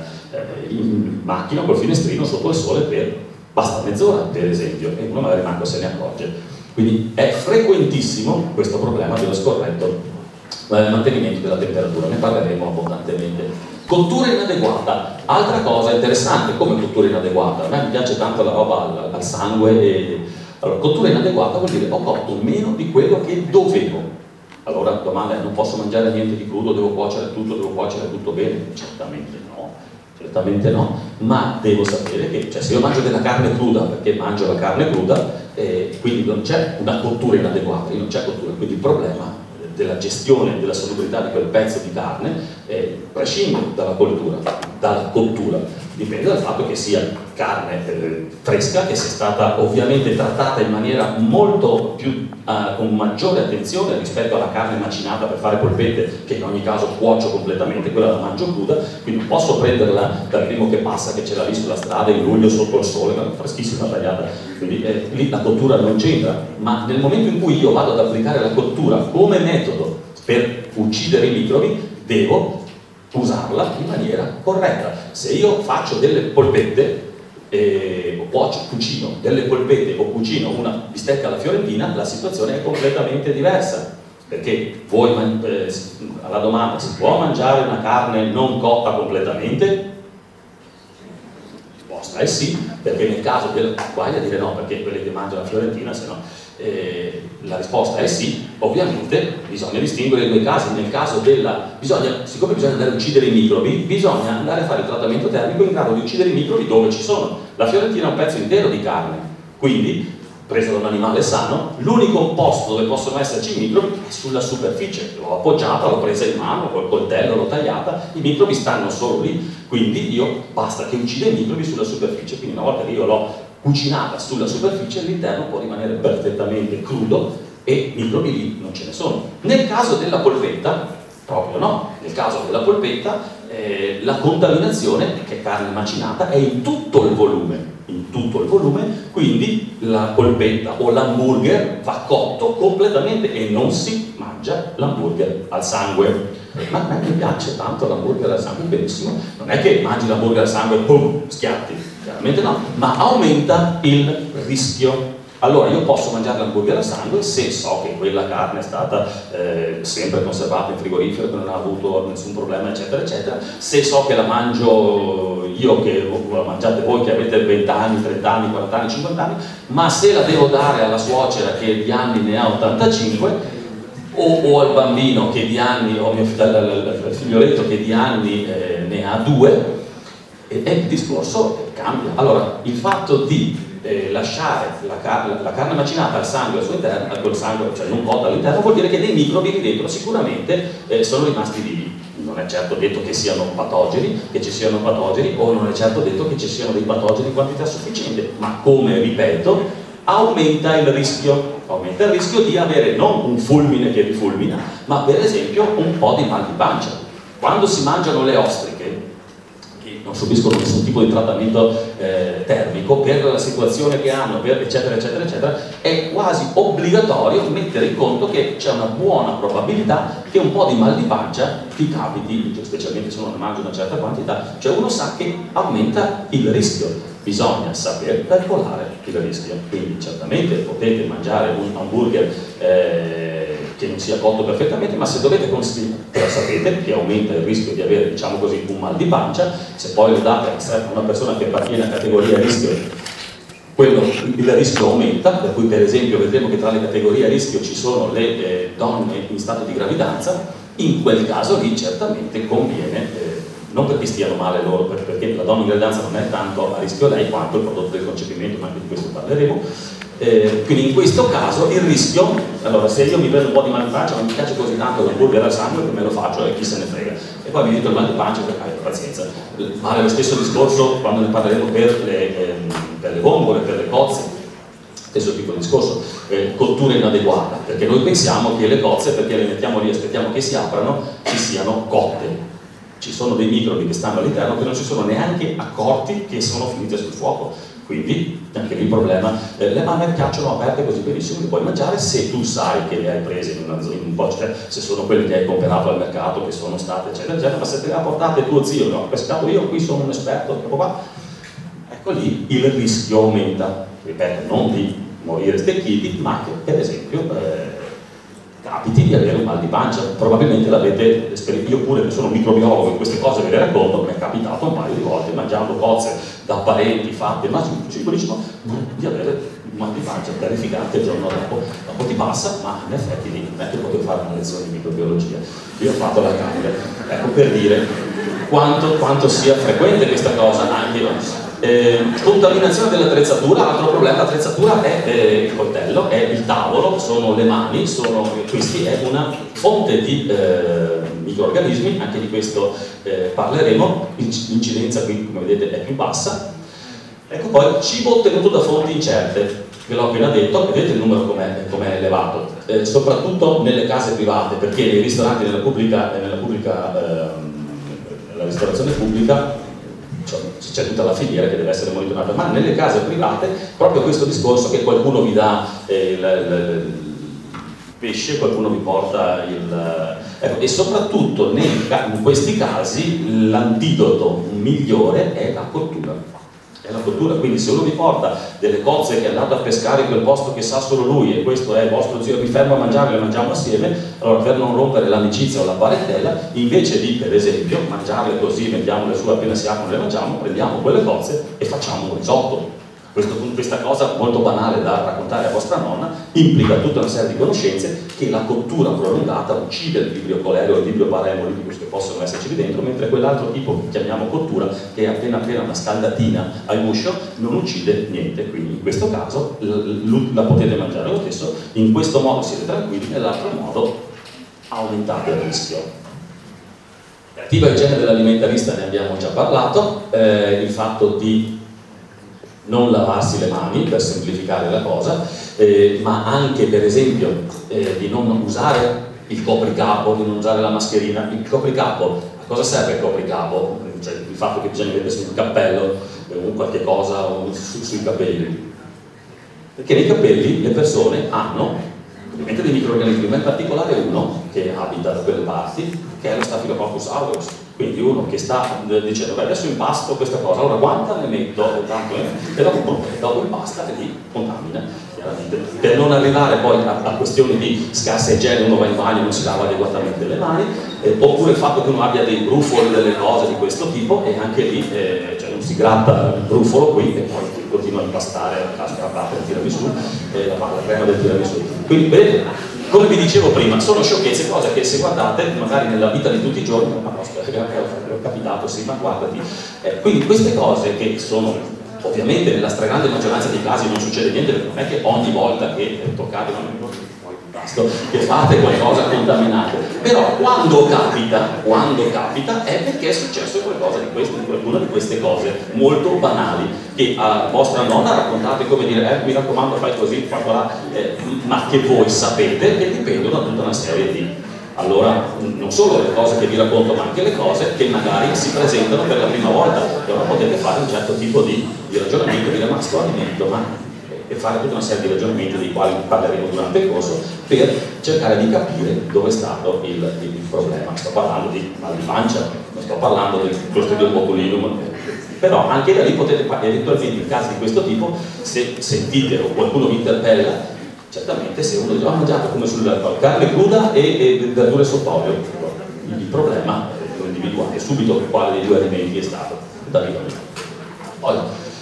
eh, in macchina col finestrino sotto il sole per basta mezz'ora, per esempio, e uno magari manco se ne accorge. Quindi è frequentissimo questo problema dello scorretto eh, mantenimento della temperatura, ne parleremo abbondantemente. Cottura inadeguata, altra cosa interessante, come cottura inadeguata, a me mi piace tanto la roba al, al sangue, e... allora cottura inadeguata vuol dire ho cotto meno di quello che dovevo. Allora la domanda è, non posso mangiare niente di crudo, devo cuocere tutto, devo cuocere tutto bene? Certamente no, certamente no, ma devo sapere che, cioè se io mangio della carne cruda perché mangio la carne cruda, eh, quindi non c'è una cottura inadeguata, non c'è cottura, quindi il problema della gestione della salubrità di quel pezzo di carne eh, prescinde dalla cottura, dalla cottura, dipende dal fatto che sia carne eh, fresca, che sia stata ovviamente trattata in maniera molto più, eh, con maggiore attenzione rispetto alla carne macinata per fare polpette, che in ogni caso cuocio completamente, quella la mangio cruda, quindi non posso prenderla dal primo che passa, che ce l'ha visto sulla strada in luglio sotto il sole, ma freschissima, tagliata, quindi eh, lì la cottura non c'entra, ma nel momento in cui io vado ad applicare la cottura come metodo per uccidere i microbi, devo usarla in maniera corretta. Se io faccio delle polpette eh, o cuocio, cucino delle polpette o cucino una bistecca alla fiorentina, la situazione è completamente diversa, perché voi, eh, alla domanda, si può mangiare una carne non cotta completamente? La risposta è sì, perché nel caso del... guai a dire no, perché quelli che mangiano la fiorentina, se no Eh, la risposta è sì. Ovviamente bisogna distinguere i due casi. Nel caso della, bisogna, siccome bisogna andare a uccidere i microbi, bisogna andare a fare il trattamento termico in grado di uccidere i microbi dove ci sono. La fiorentina è un pezzo intero di carne, quindi preso da un animale sano, l'unico posto dove possono esserci i microbi è sulla superficie. L'ho appoggiata, l'ho presa in mano col coltello, l'ho tagliata, i microbi stanno solo lì, quindi io basta che uccida i microbi sulla superficie. Quindi una volta che io l'ho cucinata sulla superficie, all'interno può rimanere perfettamente crudo e microbi lì non ce ne sono. Nel caso della polpetta, proprio no, nel caso della polpetta eh, la contaminazione, che è carne macinata, è in tutto il volume, in tutto il volume, quindi la polpetta o l'hamburger va cotto completamente e non si mangia l'hamburger al sangue. Ma a me mi piace tanto l'hamburger al sangue, benissimo, non è che mangi l'hamburger al sangue e pum, schiatti, chiaramente no, ma aumenta il rischio. Allora io posso mangiare l'hamburger al sangue se so che quella carne è stata eh, sempre conservata in frigorifero, che non ha avuto nessun problema, eccetera, eccetera. Se so che la mangio io, che la mangiate voi che avete venti anni, trenta anni, quaranta anni, cinquanta anni, ma se la devo dare alla suocera che di anni ne ha ottantacinque, o, o al bambino che di anni, o mio al figlioletto che di anni eh, ne ha due, e, e il discorso cambia. Allora, il fatto di eh, lasciare la, car la carne macinata al sangue al suo interno, col sangue, cioè non cotta all'interno, vuol dire che dei microbi lì dentro sicuramente eh, sono rimasti vivi. Non è certo detto che siano patogeni, che ci siano patogeni, o non è certo detto che ci siano dei patogeni in quantità sufficiente, ma come ripeto, aumenta il rischio. Aumenta il rischio di avere non un fulmine che rifulmina, ma per esempio un po' di mal di pancia. Quando si mangiano le ostriche, che non subiscono nessun tipo di trattamento eh, termico, per la situazione che hanno, per eccetera, eccetera, eccetera, è quasi obbligatorio mettere in conto che c'è una buona probabilità che un po' di mal di pancia ti capiti, specialmente se uno ne mangia una certa quantità, cioè uno sa che aumenta il rischio. Bisogna saper calcolare il rischio, quindi certamente potete mangiare un hamburger eh, che non sia cotto perfettamente, ma se dovete considerare, sapete che aumenta il rischio di avere, diciamo così, un mal di pancia. Se poi lo date a una persona che appartiene a categoria rischio, quello, il rischio aumenta, per cui per esempio vedremo che tra le categorie a rischio ci sono le eh, donne in stato di gravidanza. In quel caso lì certamente conviene eh, non perché stiano male loro, perché la donna in gravidanza non è tanto a rischio lei quanto il prodotto del concepimento, ma anche di questo parleremo, Eh, quindi in questo caso il rischio, allora se io mi prendo un po' di mal di pancia, non mi piace così tanto l'hamburger al sangue, che me lo faccio e chi se ne frega, e poi mi divento il mal di pancia, per eh, pazienza. Vale lo stesso discorso quando ne parleremo per le, eh, per le vongole, per le cozze, stesso tipo di discorso, eh, cottura inadeguata, perché noi pensiamo che le cozze, perché le mettiamo lì e aspettiamo che si aprano, ci siano cotte. Ci sono dei microbi che stanno all'interno che non si sono neanche accorti che sono finite sul fuoco. Quindi anche lì il problema, eh, le mamme piacciono aperte così benissimo, le puoi mangiare se tu sai che le hai prese in, una, in un po', cioè se sono quelle che hai comprato al mercato, che sono state eccetera eccetera, ma se te le ha portate tuo zio, no, ho pescato io, qui sono un esperto, qua, ecco lì il rischio aumenta, ripeto, non di morire stecchiti, ma che per esempio eh, capiti di avere un mal di pancia, probabilmente l'avete esperito, io pure che sono microbiologo e queste cose ve le racconto, mi è capitato un paio di volte mangiando cozze da parenti fatte, ma sicurissimo di avere un mal di pancia terrificante il giorno dopo, dopo ti passa, ma in effetti lì non è che potevo fare una lezione di microbiologia, io ho fatto la camera, ecco per dire quanto, quanto sia frequente questa cosa anche io. Eh, contaminazione dell'attrezzatura, altro problema, l'attrezzatura è eh, il coltello, è il tavolo, sono le mani, sono, questi è una fonte di eh, microrganismi, anche di questo eh, parleremo, l'incidenza qui come vedete è più bassa. Ecco poi cibo ottenuto da fonti incerte, ve l'ho appena detto, vedete il numero com'è, com'è elevato, eh, soprattutto nelle case private, perché nei ristoranti, nella pubblica, nella, pubblica, eh, nella ristorazione pubblica c'è tutta la filiera che deve essere monitorata, ma nelle case private proprio questo discorso che qualcuno vi dà eh, il, il, il pesce, qualcuno vi porta il... Ecco, e soprattutto nei, in questi casi l'antidoto migliore è la cottura. È la cottura, quindi se uno vi porta delle cozze che è andato a pescare in quel posto che sa solo lui e questo è il vostro zio, vi fermo a mangiare, le mangiamo assieme, allora per non rompere l'amicizia o la parentela, invece di per esempio mangiarle così, mettiamole su appena si aprono le mangiamo, prendiamo quelle cozze e facciamo un risotto. Questo, questa cosa molto banale da raccontare a vostra nonna implica tutta una serie di conoscenze che la cottura prolungata uccide il vibrio colero e il vibrio paremolipicus che possono esserci lì dentro, mentre quell'altro tipo che chiamiamo cottura, che è appena appena una scaldatina al guscio, non uccide niente. Quindi in questo caso la potete mangiare lo stesso, in questo modo siete tranquilli, nell'altro modo aumentate il rischio. Cattiva igiene dell'alimentarista ne abbiamo già parlato, eh, il fatto di non lavarsi le mani per semplificare la cosa, eh, ma anche per esempio eh, di non usare il copricapo, di non usare la mascherina. Il copricapo, a cosa serve il copricapo? Cioè il fatto che bisogna mettersi un cappello o eh, qualche cosa o su, sui capelli. Perché nei capelli le persone hanno ovviamente dei microrganismi, ma in particolare uno che abita da quelle parti, che è lo Staphylococcus aureus. Quindi uno che sta dicendo, beh adesso impasto questa cosa, allora quanta ne metto, tanto, eh, e dopo, dopo impasta e lì contamina, chiaramente. Per non arrivare poi a, a questioni di scarsa igiene, uno va in bagno e non si lava adeguatamente le mani, eh, oppure il fatto che uno abbia dei brufoli, delle cose di questo tipo, e anche lì eh, cioè non si gratta il brufolo qui e poi continua a impastare la scarpata del tiramisù, eh, la, la crema del tiramisù. Quindi vedete, come vi dicevo prima, sono sciocchezze, cose che se guardate magari nella vita di tutti i giorni, ma no, è capitato, sì, ma guardati. Eh, quindi queste cose che sono, ovviamente nella stragrande maggioranza dei casi non succede niente, perché non è che ogni volta che eh, toccate che fate qualcosa contaminato, però quando capita, quando capita è perché è successo qualcosa di questo, di qualcuna di queste cose molto banali che a vostra nonna raccontate, come dire, eh, mi raccomando fai così, fai là, eh, ma che voi sapete che dipendono da tutta una serie di... Allora, non solo le cose che vi racconto, ma anche le cose che magari si presentano per la prima volta, e allora potete fare un certo tipo di, di ragionamento, dire ma sto alimento, ma... e fare tutta una serie di ragionamenti dei quali parleremo durante il corso per cercare di capire dove è stato il, il, il problema. Sto parlando di mal di pancia, non sto parlando del Clostridium botulinum, però anche da lì potete eventualmente in casi di questo tipo, se sentite o qualcuno vi interpella, certamente se uno dice ho mangiato come sul carne cruda e, e verdure sott'olio, il problema lo individuate subito quale dei due alimenti è stato da lì. Poi,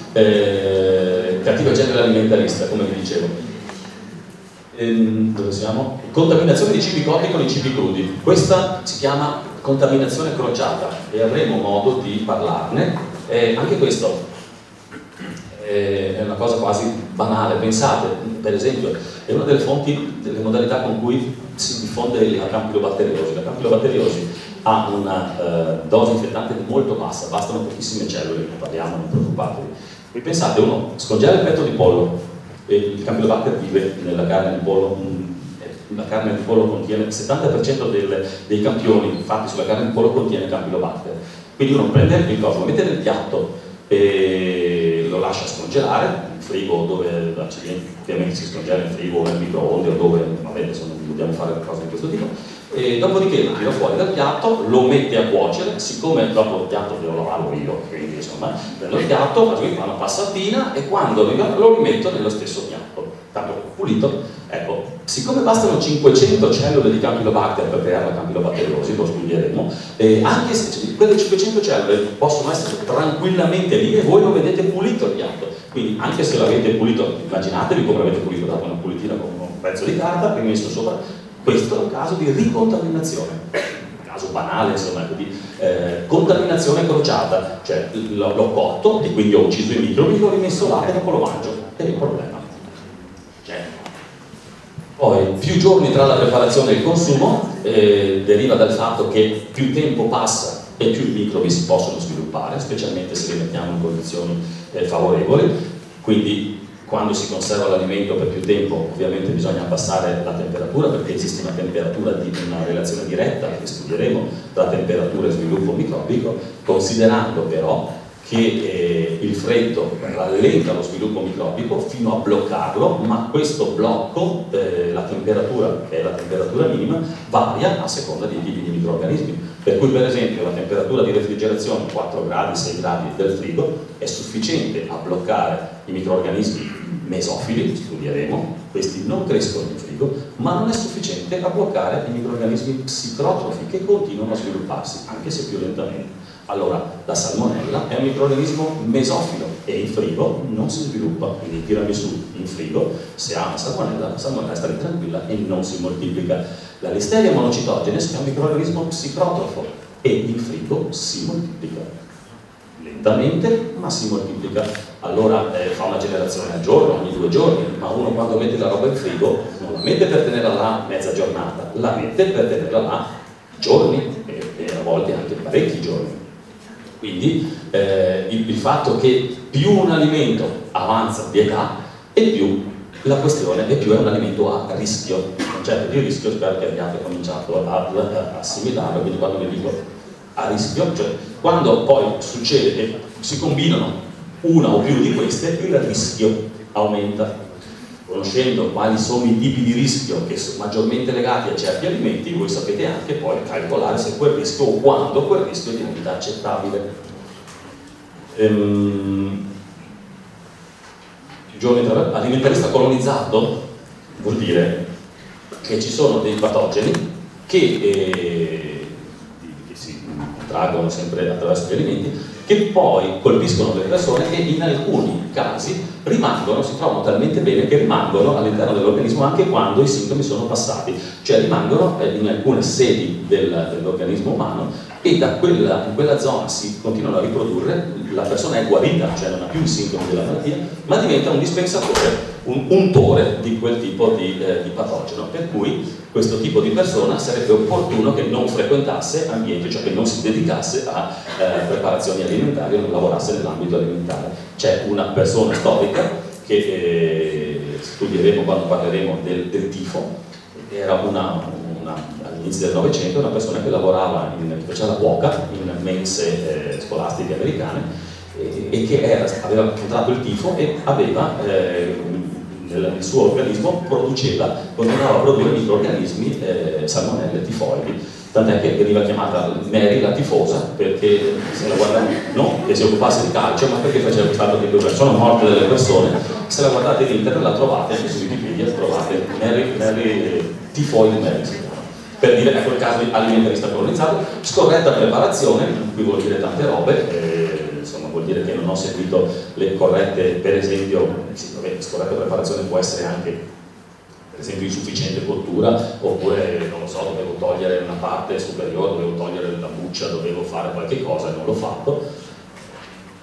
eh, cattiva igiene alimentarista, come vi dicevo. Ehm, dove siamo? Contaminazione di cibi cotti con i cibi crudi. Questa si chiama contaminazione crociata e avremo modo di parlarne. Eh, anche questo è una cosa quasi banale. Pensate, per esempio, è una delle fonti, delle modalità con cui si diffonde la campylobacteriosi. La campylobacteriosi ha una uh, dose infettante molto bassa, bastano pochissime cellule, ne parliamo, non preoccupatevi. Voi pensate, uno scongela il petto di pollo e il campylobacter vive nella carne di pollo. La carne di pollo contiene il settanta per cento del, dei campioni fatti sulla carne di pollo contiene campylobacter. Quindi uno prende il coso, lo mette nel piatto e lo lascia scongelare in frigo, dove ovviamente si scongela in frigo o nel microonde o dove, vabbè, insomma, dobbiamo fare cose di questo tipo, e dopodiché lo tira fuori dal piatto, lo mette a cuocere. Siccome dopo il piatto devo lavarlo io, quindi insomma prendo il piatto, faccio una passatina e quando lo rimetto nello stesso piatto, tanto pulito. Ecco, siccome bastano cinquecento cellule di campylobacter per creare la campylobacteriosi, lo studieremo, eh, anche se quelle cinquecento cellule possono essere tranquillamente lì e voi lo vedete pulito il piatto. Quindi anche se l'avete pulito, immaginatevi come avete pulito, dato una pulitina con un pezzo di carta e messo sopra. Questo è un caso di ricontaminazione, un caso banale, insomma, di eh, contaminazione crociata, cioè l'ho cotto e quindi ho ucciso i microbi, l'ho rimesso là e dopo lo mangio, è il problema. Cioè, poi, più giorni tra la preparazione e il consumo eh, deriva dal fatto che più tempo passa e più i microbi si possono sviluppare, specialmente se li mettiamo in condizioni eh, favorevoli. Quindi quando si conserva l'alimento per più tempo ovviamente bisogna abbassare la temperatura, perché esiste una temperatura di una relazione diretta che studieremo tra temperatura e sviluppo microbico, considerando però che eh, il freddo rallenta lo sviluppo microbico fino a bloccarlo, ma questo blocco, eh, la temperatura, che è la temperatura minima, varia a seconda dei tipi di microrganismi. Per cui, per esempio, la temperatura di refrigerazione, quattro gradi, sei gradi del frigo, è sufficiente a bloccare i microrganismi mesofili, studieremo, questi non crescono in frigo, ma non è sufficiente a bloccare i microrganismi psicotrofi che continuano a svilupparsi, anche se più lentamente. Allora, la salmonella è un microrganismo mesofilo e in frigo non si sviluppa, quindi il tiramisù in frigo, se ha una salmonella, la salmonella sta lì tranquilla e non si moltiplica. La Listeria monocitogenes è un microrganismo psicotrofo e in frigo si moltiplica. Lentamente, ma si moltiplica. Allora eh, fa una generazione al giorno, ogni due giorni, ma uno quando mette la roba in frigo non la mette per tenerla là mezza giornata, la mette per tenerla là giorni e, e a volte anche parecchi giorni. Quindi eh, il, il fatto che più un alimento avanza di età e più la questione è più è un alimento a rischio. Il concetto di rischio spero che abbiate cominciato ad assimilarlo, quindi quando vi dico a rischio, cioè quando poi succede che si combinano una o più di queste, il rischio aumenta. Conoscendo quali sono i tipi di rischio che sono maggiormente legati a certi alimenti, voi sapete anche poi calcolare se quel rischio o quando quel rischio diventa accettabile. Ehm, giorni tra... Alimentarista colonizzato vuol dire che ci sono dei patogeni che, eh, che si traggono sempre attraverso gli alimenti, che poi colpiscono le persone e in alcuni casi rimangono, si trovano talmente bene che rimangono all'interno dell'organismo anche quando i sintomi sono passati, cioè rimangono in alcune sedi del, dell'organismo umano e da quella, in quella zona si continuano a riprodurre, la persona è guarita, cioè non ha più i sintomi della malattia, ma diventa un dispensatore, un untore di quel tipo di, eh, di patogeno, per cui questo tipo di persona sarebbe opportuno che non frequentasse ambienti, cioè che non si dedicasse a eh, preparazioni alimentari o non lavorasse nell'ambito alimentare. C'è una persona storica che eh, studieremo quando parleremo del, del tifo, era una, una, all'inizio del Novecento una persona che lavorava, in, che faceva la cuoca in mense eh, scolastiche americane e, e che era, aveva contratto il tifo e aveva eh, il suo organismo produceva, continuava a produrre microrganismi eh, salmonelle tifoidi, tant'è che veniva chiamata Mary la tifosa, perché se la guardate, non che si occupasse di calcio, ma perché faceva quest'altro tipo di cose. Sono morte delle persone, se la guardate in internet la trovate, anche su Wikipedia trovate Mary, Mary tifoide Mary, per dire, ecco il caso di alimentarista colonizzato, scorretta preparazione, qui vuol dire tante robe, eh, insomma vuol dire che non ho seguito le corrette, per esempio, sì, vabbè, scorretta preparazione può essere anche, per esempio, insufficiente cottura, oppure, non lo so, dovevo togliere una parte superiore, dovevo togliere la buccia, dovevo fare qualche cosa e non l'ho fatto. Questo,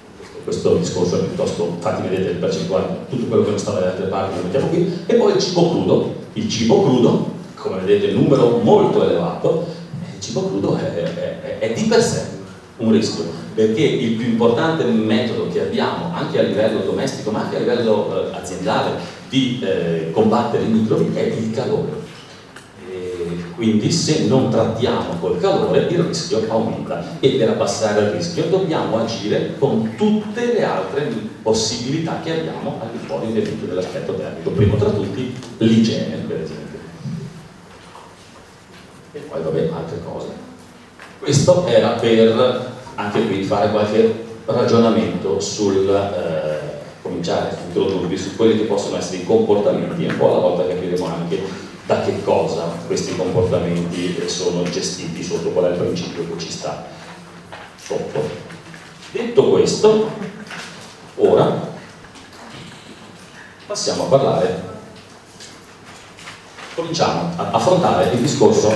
questo discorso è piuttosto, infatti vedete le percentuali, tutto quello che non sta dalle altre parti lo mettiamo qui, e poi il cibo crudo. Il cibo crudo, come vedete, è un numero molto elevato, il cibo crudo è, è, è di per sé un rischio, perché il più importante metodo che abbiamo, anche a livello domestico, ma anche a livello eh, aziendale, di eh, combattere i microbi è il calore. Quindi se non trattiamo col calore il rischio aumenta, e per abbassare il rischio dobbiamo agire con tutte le altre possibilità che abbiamo al di fuori dell'aspetto termico, primo tra tutti l'igiene, per esempio, e poi vabbè altre cose. Questo era per anche qui fare qualche ragionamento sul eh, cominciare a introdurvi su quelli che possono essere i comportamenti, e un po' alla volta capiremo anche da che cosa questi comportamenti sono gestiti, sotto qual è il principio che ci sta sotto. Detto questo, ora passiamo a parlare, cominciamo a affrontare il discorso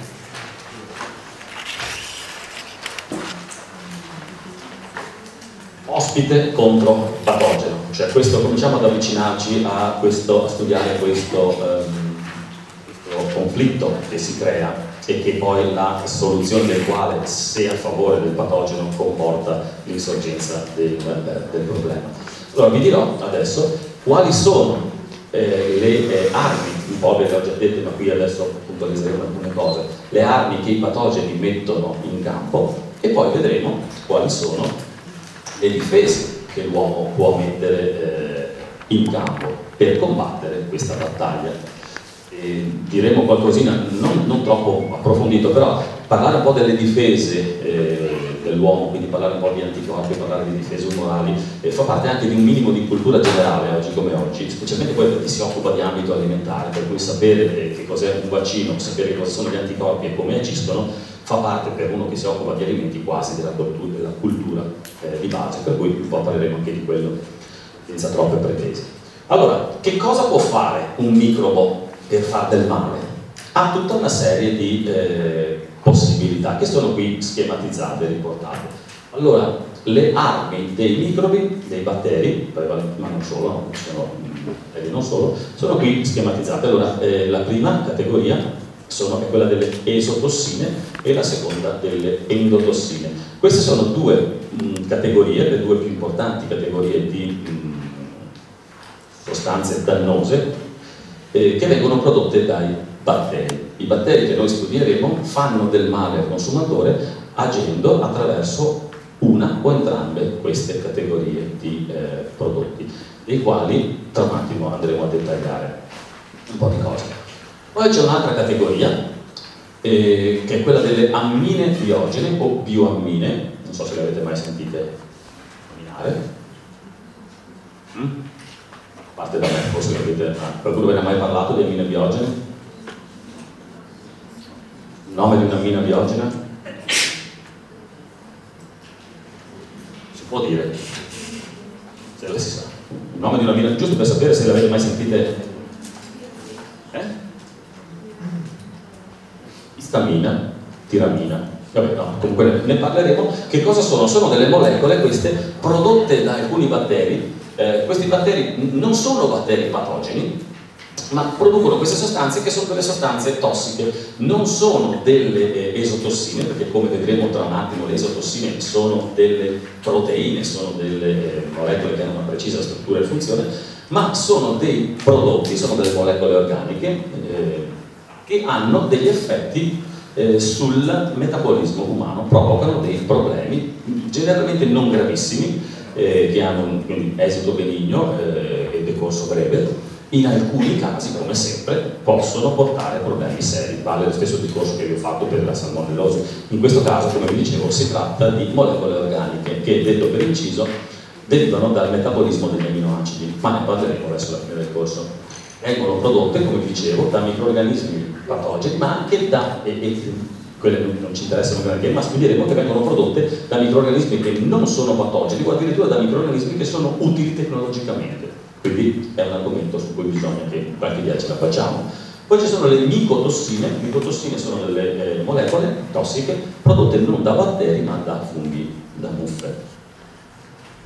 ospite contro patogeno, cioè questo, cominciamo ad avvicinarci a questo, a studiare questo ehm, conflitto che si crea e che poi la soluzione del quale, se a favore del patogeno, comporta l'insorgenza del, del problema. Allora vi dirò adesso quali sono eh, le eh, armi, un po' ve le ho già dette, ma qui adesso puntualizzeremo alcune cose, le armi che i patogeni mettono in campo, e poi vedremo quali sono le difese che l'uomo può mettere eh, in campo per combattere questa battaglia. E diremo qualcosina non, non troppo approfondito, però parlare un po' delle difese eh, dell'uomo, quindi parlare un po' di anticorpi, parlare di difese umorali, eh, fa parte anche di un minimo di cultura generale oggi come oggi, specialmente poi per chi si occupa di ambito alimentare, per cui sapere eh, che cos'è un vaccino, sapere cosa sono gli anticorpi e come agiscono, fa parte per uno che si occupa di alimenti quasi della cultura, della cultura eh, di base, per cui un po' parleremo anche di quello senza troppe pretese. Allora, che cosa può fare un microbo per far del male? Ha tutta una serie di eh, possibilità che sono qui schematizzate e riportate. Allora, le armi dei microbi, dei batteri, ma non solo, no, sono, eh, non solo, sono qui schematizzate. Allora, eh, la prima categoria sono, è quella delle esotossine e la seconda delle endotossine. Queste sono due mh, categorie, le due più importanti categorie di mh, sostanze dannose eh, che vengono prodotte dai batteri. I batteri che noi studieremo fanno del male al consumatore agendo attraverso una o entrambe queste categorie di eh, prodotti, dei quali tra un attimo andremo a dettagliare un po' di cose. Poi c'è un'altra categoria eh, che è quella delle ammine biogene o bioammine, non so se le avete mai sentite nominare. Mm? A parte da me, forse capite, qualcuno ve ne ha mai parlato di ammine biogene? Il nome di un'ammina biogena? Si può dire? Se la si sa. Il nome di un'ammina, giusto per sapere se le avete mai sentite. Eh? Istamina, tiramina. Vabbè, no, comunque ne parleremo. Che cosa sono? Sono delle molecole, queste, prodotte da alcuni batteri. Eh, questi batteri non sono batteri patogeni, ma producono queste sostanze che sono delle sostanze tossiche, non sono delle eh, esotossine, perché come vedremo tra un attimo le esotossine sono delle proteine, sono delle eh, molecole che hanno una precisa struttura e funzione, ma sono dei prodotti, sono delle molecole organiche eh, che hanno degli effetti eh, sul metabolismo umano, provocano dei problemi generalmente non gravissimi, Eh, che hanno un quindi, esito benigno eh, e decorso breve. In alcuni casi, come sempre, possono portare problemi seri. Vale lo stesso discorso che vi ho fatto per la salmonellosi. In questo caso, come vi dicevo, si tratta di molecole organiche che, detto per inciso, derivano dal metabolismo degli aminoacidi, ma ne parleremo verso la fine del corso. Vengono prodotte, come vi dicevo, da microrganismi patogeni, ma anche da e, e, quelle non ci interessano granché, ma studieremo che vengono prodotte da microrganismi che non sono patogeni o addirittura da microrganismi che sono utili tecnologicamente. Quindi è un argomento su cui bisogna che qualche idea ce la facciamo. Poi ci sono le micotossine. Le micotossine sono delle eh, molecole tossiche prodotte non da batteri ma da funghi, da muffe.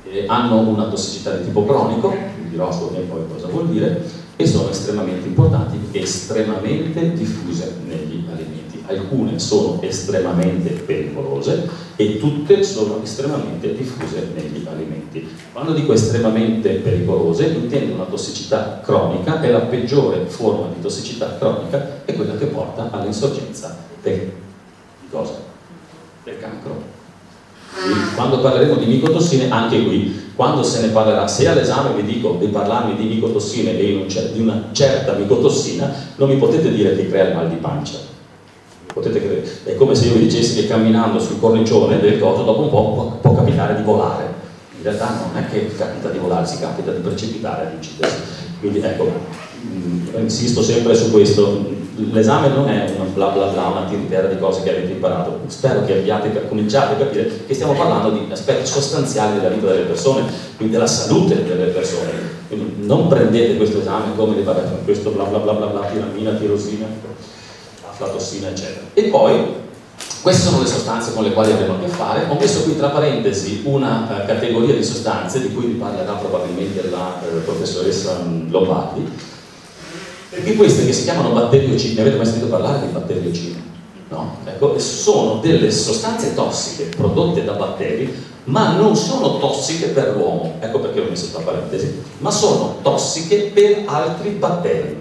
eh, hanno una tossicità di tipo cronico, vi dirò a suo tempo cosa vuol dire, e sono estremamente importanti, estremamente diffuse negli alimenti. Alcune sono estremamente pericolose e tutte sono estremamente diffuse negli alimenti. Quando dico estremamente pericolose intendo una tossicità cronica, e la peggiore forma di tossicità cronica è quella che porta all'insorgenza del, di cosa? Del cancro. Quindi, quando parleremo di micotossine, anche qui, quando se ne parlerà, se all'esame vi dico di parlarmi di micotossine e di una certa micotossina, non mi potete dire che crea il mal di pancia. Potete credere. È come se io vi dicessi che camminando sul cornicione del coso dopo un po' può, può capitare di volare. In realtà non è che capita di volare, si capita di precipitare, di uccidersi. Quindi ecco, mh, insisto sempre su questo. L'esame non è una bla bla bla, una tiritera di cose che avete imparato. Spero che abbiate cominciato a capire che stiamo parlando di aspetti sostanziali della vita delle persone, quindi della salute delle persone. Quindi non prendete questo esame come di questo bla bla bla bla bla, tiramina, tirosina, aflatossina, eccetera. E poi, queste sono le sostanze con le quali avremo a che fare. Ho messo qui tra parentesi una uh, categoria di sostanze di cui vi parlerà probabilmente la uh, professoressa Lombardi, perché queste che si chiamano batteriocine, avete mai sentito parlare di batteriocine? No? Ecco, sono delle sostanze tossiche prodotte da batteri, ma non sono tossiche per l'uomo, ecco perché l'ho messo tra parentesi, ma sono tossiche per altri batteri.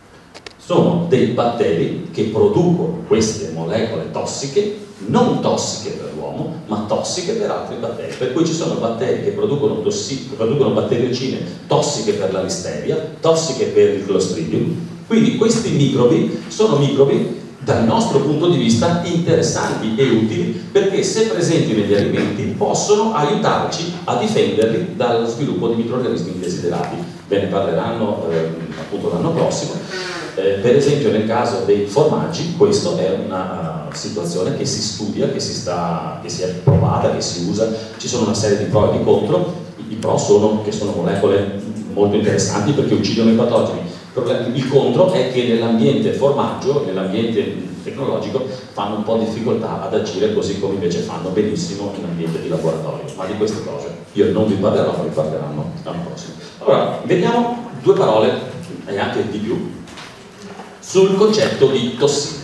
Sono dei batteri che producono queste molecole tossiche, non tossiche per l'uomo, ma tossiche per altri batteri. Per cui ci sono batteri che producono, tossi- producono batteriocine tossiche per la listeria, tossiche per il Clostridium. Quindi questi microbi sono microbi dal nostro punto di vista interessanti e utili, perché se presenti negli alimenti possono aiutarci a difenderli dallo sviluppo di microrganismi indesiderati. Ve ne parleranno eh, appunto l'anno prossimo. Eh, per esempio nel caso dei formaggi, questa è una uh, situazione che si studia, che si, sta, che si è provata, che si usa, ci sono una serie di pro e di contro. I pro sono che sono molecole molto interessanti perché uccidono i patogeni. Il contro è che nell'ambiente formaggio, nell'ambiente tecnologico, fanno un po' di difficoltà ad agire così come invece fanno benissimo in ambiente di laboratorio. Ma di queste cose io non vi parlerò, ma vi parleranno l'anno prossimo. Allora, vediamo due parole, e anche di più, sul concetto di tossina.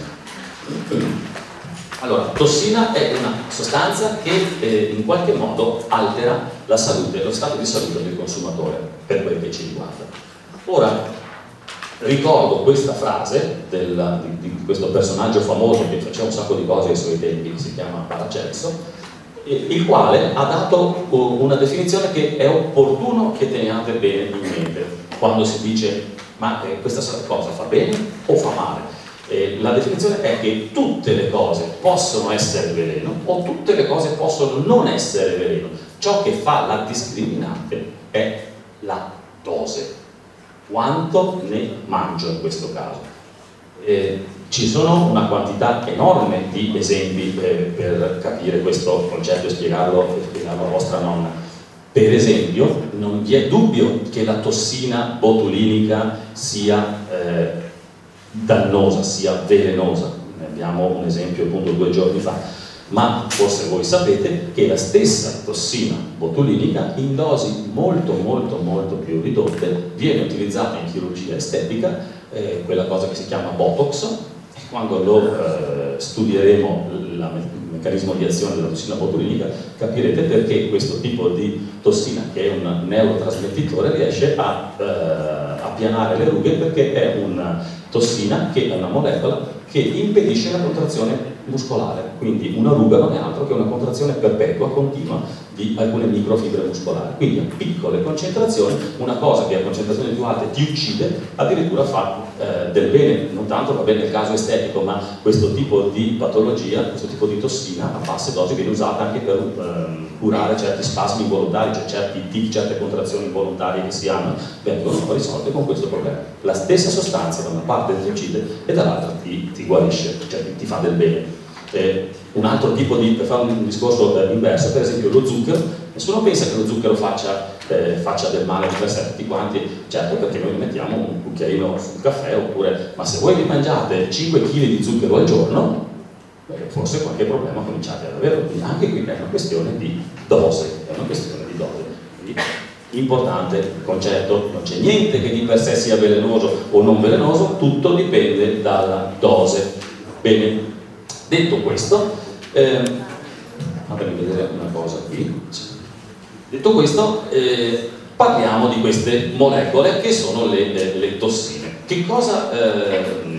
Allora, tossina è una sostanza che eh, in qualche modo altera la salute, lo stato di salute del consumatore, per quel che ci riguarda. Ora, ricordo questa frase del, di, di questo personaggio famoso che faceva un sacco di cose ai suoi tempi, che si chiama Paracelso, eh, il quale ha dato uh, una definizione che è opportuno che teniate bene in mente quando si dice ma eh, questa cosa fa bene o fa male? Eh, la definizione è che tutte le cose possono essere veleno o tutte le cose possono non essere veleno. Ciò che fa la discriminante è la dose. Quanto ne mangio in questo caso? Eh, ci sono una quantità enorme di esempi eh, per capire questo concetto e spiegarlo, e spiegarlo a vostra nonna. Per esempio, non vi è dubbio che la tossina botulinica sia eh, dannosa, sia velenosa. Ne abbiamo un esempio appunto due giorni fa. Ma forse voi sapete che la stessa tossina botulinica in dosi molto molto molto più ridotte viene utilizzata in chirurgia estetica, eh, quella cosa che si chiama Botox, e quando lo eh, studieremo la, il meccanismo di azione della tossina botulinica capirete perché questo tipo di tossina, che è un neurotrasmettitore, riesce a eh, appianare le rughe, perché è una tossina che è una molecola che impedisce la contrazione muscolare, quindi una ruga non è altro che una contrazione perpetua, continua di alcune microfibre muscolari, quindi a piccole concentrazioni una cosa che a concentrazioni più alte ti uccide addirittura fa eh, del bene. Non tanto va bene nel caso estetico, ma questo tipo di patologia, questo tipo di tossina a basse dosi viene usata anche per eh, curare certi spasmi involontari, cioè certi tic, certe contrazioni involontarie che si hanno, vengono risolte con questo problema. La stessa sostanza da una parte ti uccide e dall'altra ti, ti guarisce, cioè ti, ti fa del bene. Eh, un altro tipo di, per fare un discorso eh, inverso, per esempio lo zucchero, nessuno pensa che lo zucchero faccia, eh, faccia del male per sé tutti quanti, certo, perché noi mettiamo un cucchiaino sul caffè, oppure, ma se voi vi mangiate cinque chili di zucchero al giorno, beh, forse qualche problema cominciate ad avere, quindi anche qui è una questione di dose, è una questione di dose. Importante il concetto, non c'è niente che di per sé sia velenoso o non velenoso, tutto dipende dalla dose. Bene, detto questo, eh, fatemi vedere una cosa qui. Detto questo, eh, parliamo di queste molecole che sono le, le, le tossine. Che cosa eh,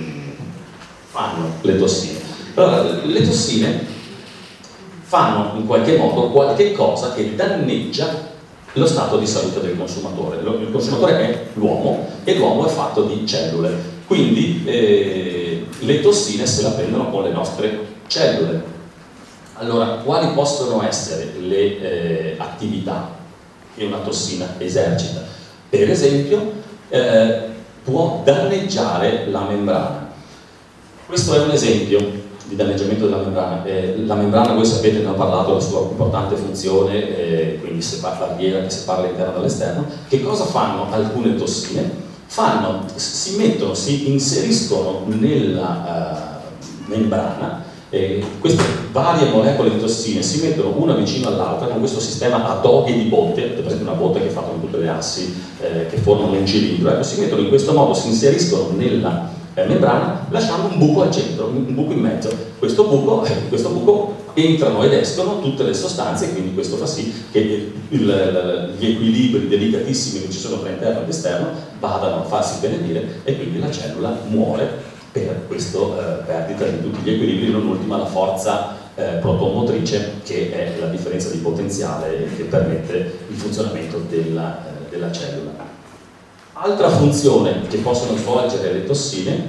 fanno le tossine? Allora, le tossine fanno in qualche modo qualche cosa che danneggia lo stato di salute del consumatore. Il consumatore è l'uomo e l'uomo è fatto di cellule, quindi eh, le tossine se la prendono con le nostre cellule. Allora, quali possono essere le eh, attività che una tossina esercita? Per esempio, eh, può danneggiare la membrana. Questo è un esempio di danneggiamento della membrana. Eh, la membrana, voi sapete, ne ho parlato, la sua importante funzione, eh, quindi separa barriera che separa l'interno dall'esterno. Che cosa fanno alcune tossine? Fanno, si mettono, si inseriscono nella uh, membrana, eh, queste varie molecole di tossine si mettono una vicino all'altra con questo sistema a doghe di botte, per esempio una botte che è fatta con tutte le assi eh, che formano un cilindro, ecco, si mettono in questo modo, si inseriscono nella membrana lasciando un buco al centro, un buco in mezzo. Questo buco, in questo buco entrano ed escono tutte le sostanze e quindi questo fa sì che il, il, gli equilibri delicatissimi che ci sono tra interno ed esterno vadano a farsi benedire e quindi la cellula muore per questa eh, perdita di tutti gli equilibri, non ultima la forza eh, protomotrice che è la differenza di potenziale che permette il funzionamento della, eh, della cellula. Altra funzione che possono svolgere le tossine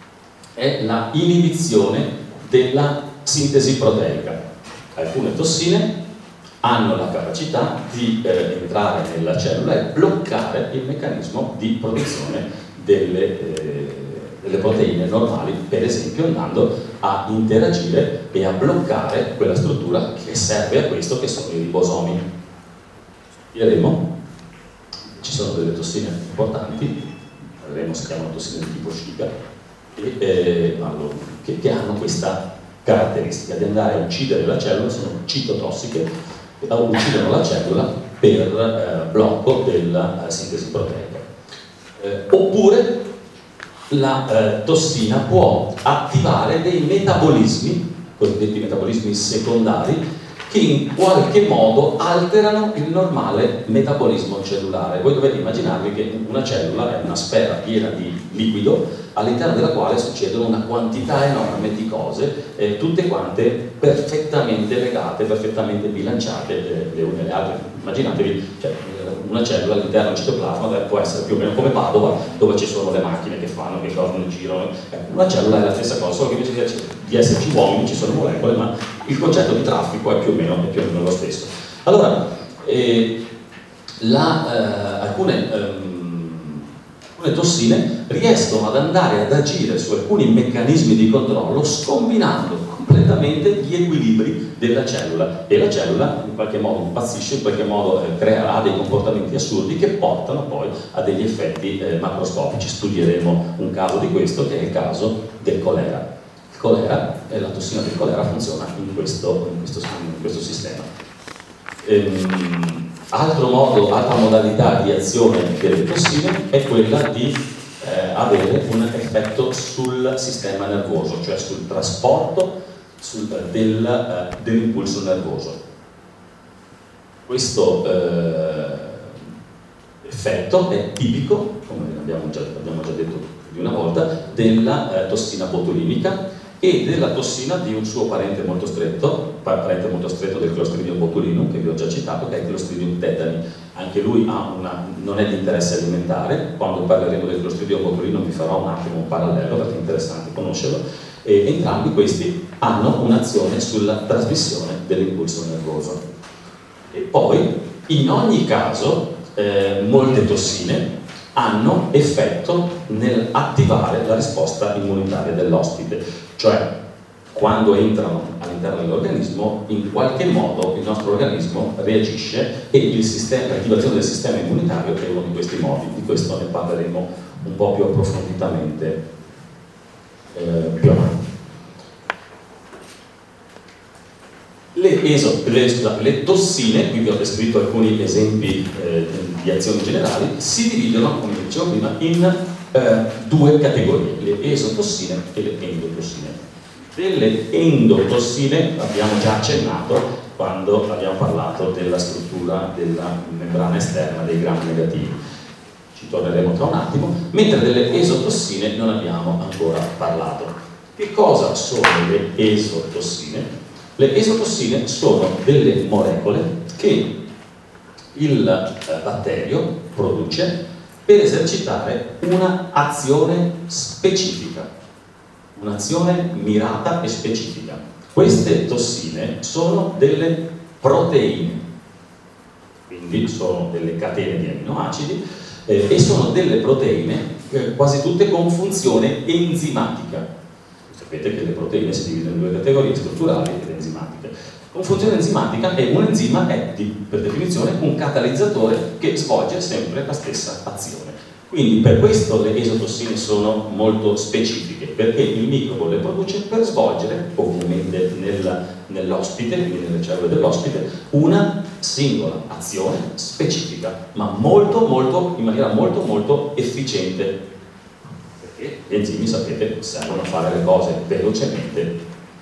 è la inibizione della sintesi proteica. Alcune tossine hanno la capacità di eh, entrare nella cellula e bloccare il meccanismo di produzione delle, eh, delle proteine normali, per esempio andando a interagire e a bloccare quella struttura che serve a questo, che sono i ribosomi. Vedremo. Ci sono delle tossine importanti, vedremo si chiamano tossine di tipo Shiga, e, eh, allora, che, che hanno questa caratteristica di andare a uccidere la cellula, sono citotossiche, uccidono la cellula per eh, blocco della eh, sintesi proteica. Eh, oppure la eh, tossina può attivare dei metabolismi, cosiddetti metabolismi secondari, che in qualche modo alterano il normale metabolismo cellulare. Voi dovete immaginarvi che una cellula è una sfera piena di liquido all'interno della quale succedono una quantità enorme di cose, eh, tutte quante perfettamente legate, perfettamente bilanciate eh, le une alle altre. Immaginatevi, cioè, una cellula all'interno del citoplasma può essere più o meno come Padova, dove ci sono le macchine che fanno, che corrono, girano. Ecco, una cellula è la stessa cosa, solo che invece di esserci uomini ci sono molecole, ma il concetto di traffico è più o meno, è più o meno lo stesso. Allora, eh, la, eh, alcune, ehm, alcune tossine riescono ad andare ad agire su alcuni meccanismi di controllo scombinando completamente gli equilibri della cellula, e la cellula in qualche modo impazzisce, in qualche modo eh, crea dei comportamenti assurdi che portano poi a degli effetti eh, macroscopici. Studieremo un caso di questo, che è il caso del colera. Il colera, eh, la tossina del colera funziona in questo, in questo, in questo sistema. Ehm, altro modo, altra modalità di azione delle tossine è quella di eh, avere un effetto sul sistema nervoso, cioè sul trasporto sul, del, eh, dell'impulso nervoso. Questo eh, effetto è tipico, come abbiamo già, abbiamo già detto più di una volta, della eh, tossina botulinica e della tossina di un suo parente molto stretto, parente molto stretto del Clostridium botulinum, che vi ho già citato, che è il Clostridium tetani. Anche lui ha una, non è di interesse alimentare. Quando parleremo del Clostridium botulinum vi farò un attimo un parallelo, perché è interessante conoscerlo. E entrambi questi hanno un'azione sulla trasmissione dell'impulso nervoso. E poi, in ogni caso, eh, molte tossine hanno effetto nell'attivare la risposta immunitaria dell'ospite, cioè quando entrano all'interno dell'organismo, in qualche modo il nostro organismo reagisce e il sistema, l'attivazione del sistema immunitario è uno di questi modi. Di questo ne parleremo un po' più approfonditamente eh, più avanti. Le, eso, le, scusate, le tossine, qui vi ho descritto alcuni esempi eh, di azioni generali, si dividono, come dicevo prima, in eh, due categorie, le esotossine e le endotossine. Delle endotossine abbiamo già accennato quando abbiamo parlato della struttura della membrana esterna dei gram negativi. Ci torneremo tra un attimo, mentre delle esotossine non abbiamo ancora parlato. Che cosa sono le esotossine? Le esotossine sono delle molecole che il batterio produce per esercitare una azione specifica, un'azione mirata e specifica. Queste tossine sono delle proteine, quindi sono delle catene di aminoacidi eh, e sono delle proteine eh, quasi tutte con funzione enzimatica. Sapete che le proteine si dividono in due categorie, strutturali ed enzimatiche. Con funzione enzimatica, e un enzima è di, per definizione un catalizzatore che svolge sempre la stessa azione. Quindi per questo le esotossine sono molto specifiche, perché il microbo le produce per svolgere, ovviamente nel, nell'ospite, quindi nelle cellule dell'ospite, una singola azione specifica, ma molto, molto, in maniera molto, molto efficiente. Perché gli enzimi, sapete, servono a fare le cose velocemente,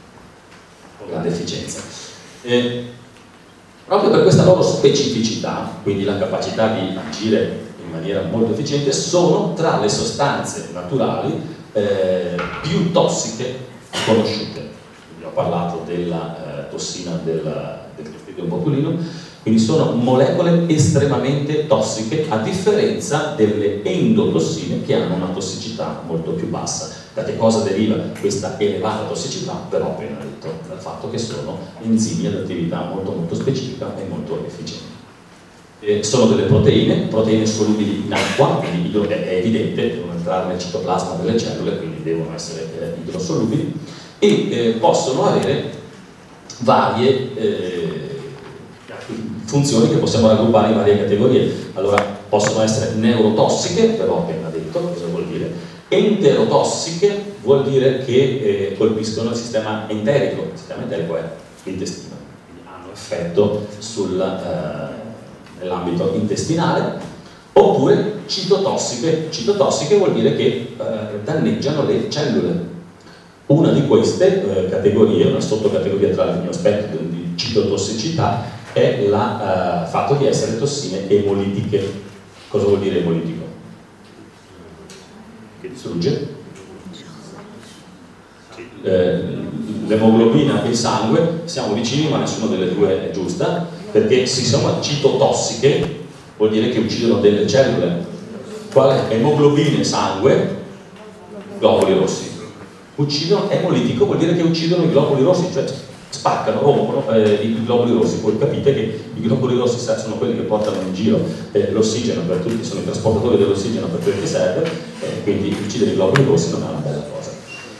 con grande efficienza. E proprio per questa loro specificità, quindi la capacità di agire in maniera molto efficiente, sono tra le sostanze naturali eh, più tossiche conosciute. Quindi ho parlato della eh, tossina del, del Clostridium botulinum, quindi sono molecole estremamente tossiche, a differenza delle endotossine che hanno una tossicità molto più bassa. Da che cosa deriva questa elevata tossicità? Però ho appena detto, dal fatto che sono enzimi ad attività molto molto specifica e molto efficiente. Eh, sono delle proteine, proteine solubili in acqua, quindi è, è evidente, devono entrare nel citoplasma delle cellule, quindi devono essere eh, idrosolubili, e eh, possono avere varie eh, funzioni che possiamo raggruppare in varie categorie. Allora, possono essere neurotossiche, però ho appena detto, cosa vuol dire? Enterotossiche vuol dire che eh, colpiscono il sistema enterico, il sistema enterico è l'intestino, quindi hanno effetto sul... Eh, nell'ambito intestinale, oppure citotossiche. Citotossiche vuol dire che eh, danneggiano le cellule. Una di queste eh, categorie, una sottocategoria tra il mio aspetto di citotossicità, è il eh, fatto di essere tossine emolitiche. Cosa vuol dire emolitico? Che distrugge? Eh, l'emoglobina e il sangue, siamo vicini ma nessuna delle due è giusta, perché se sono citotossiche vuol dire che uccidono delle cellule. Quale? Emoglobina e sangue, globuli rossi. Uccidono, emolitico vuol dire che uccidono i globuli rossi, cioè spaccano, rompono eh, i globuli rossi. Poi capite che i globuli rossi sono quelli che portano in giro eh, l'ossigeno per tutti, sono i trasportatori dell'ossigeno per quel che serve, eh, quindi uccidere i globuli rossi non è una bella cosa.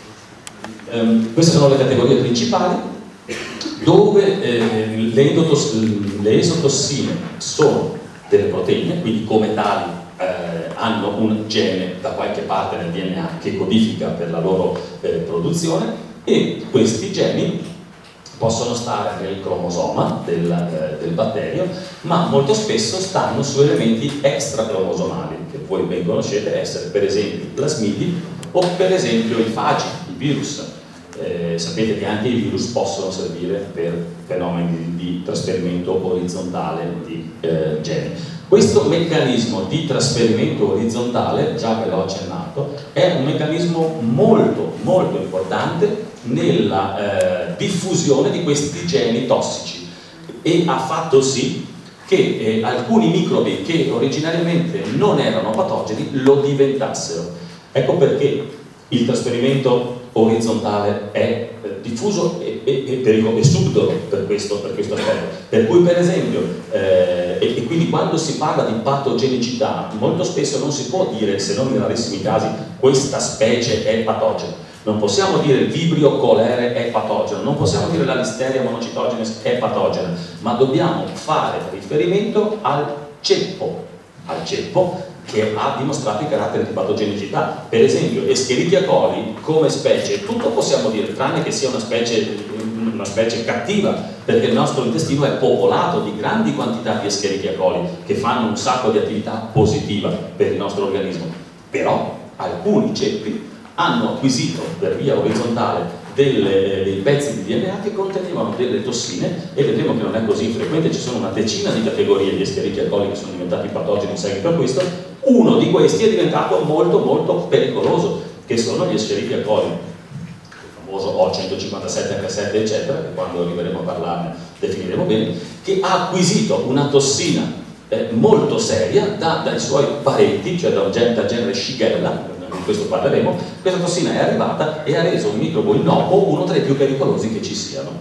Um, queste sono le categorie principali, dove eh, le, le esotossine sono delle proteine, quindi come tali eh, hanno un gene da qualche parte nel D N A che codifica per la loro eh, produzione, e questi geni possono stare nel cromosoma del, eh, del batterio, ma molto spesso stanno su elementi extracromosomali, che voi ben conoscete essere per esempio i plasmidi o per esempio i fagi, i virus. Eh, sapete che anche i virus possono servire per fenomeni di, di trasferimento orizzontale di eh, geni. Questo meccanismo di trasferimento orizzontale, già ve l'ho accennato, è un meccanismo molto molto importante nella eh, diffusione di questi geni tossici, e ha fatto sì che eh, alcuni microbi che originariamente non erano patogeni lo diventassero. Ecco perché il trasferimento orizzontale è eh, diffuso e, e, e, pericolo, e subdolo per questo, per questo aspetto. Per cui per esempio, eh, e, e quindi quando si parla di patogenicità, molto spesso non si può dire, se non in rarissimi casi, questa specie è patogena. Non possiamo dire il Vibrio cholerae è patogeno, non possiamo dire la Listeria monocitogenes è patogena, ma dobbiamo fare riferimento al ceppo, al ceppo che ha dimostrato i caratteri di patogenicità. Per esempio Escherichia coli come specie tutto possiamo dire, tranne che sia una specie una specie cattiva, perché il nostro intestino è popolato di grandi quantità di Escherichia coli che fanno un sacco di attività positiva per il nostro organismo, però alcuni ceppi hanno acquisito per via orizzontale delle, dei pezzi di D N A che contenevano delle tossine, e vedremo che non è così frequente. Ci sono una decina di categorie di Escherichia coli che sono diventati patogeni in seguito a questo. Uno di questi è diventato molto molto pericoloso, che sono gli Escherichia coli, il famoso O centocinquantasette acca sette eccetera, che quando arriveremo a parlarne definiremo bene, che ha acquisito una tossina eh, molto seria da, dai suoi parenti, cioè da un genere, genere Shigella, di questo parleremo. Questa tossina è arrivata e ha reso un microbo innocuo uno tra i più pericolosi che ci siano.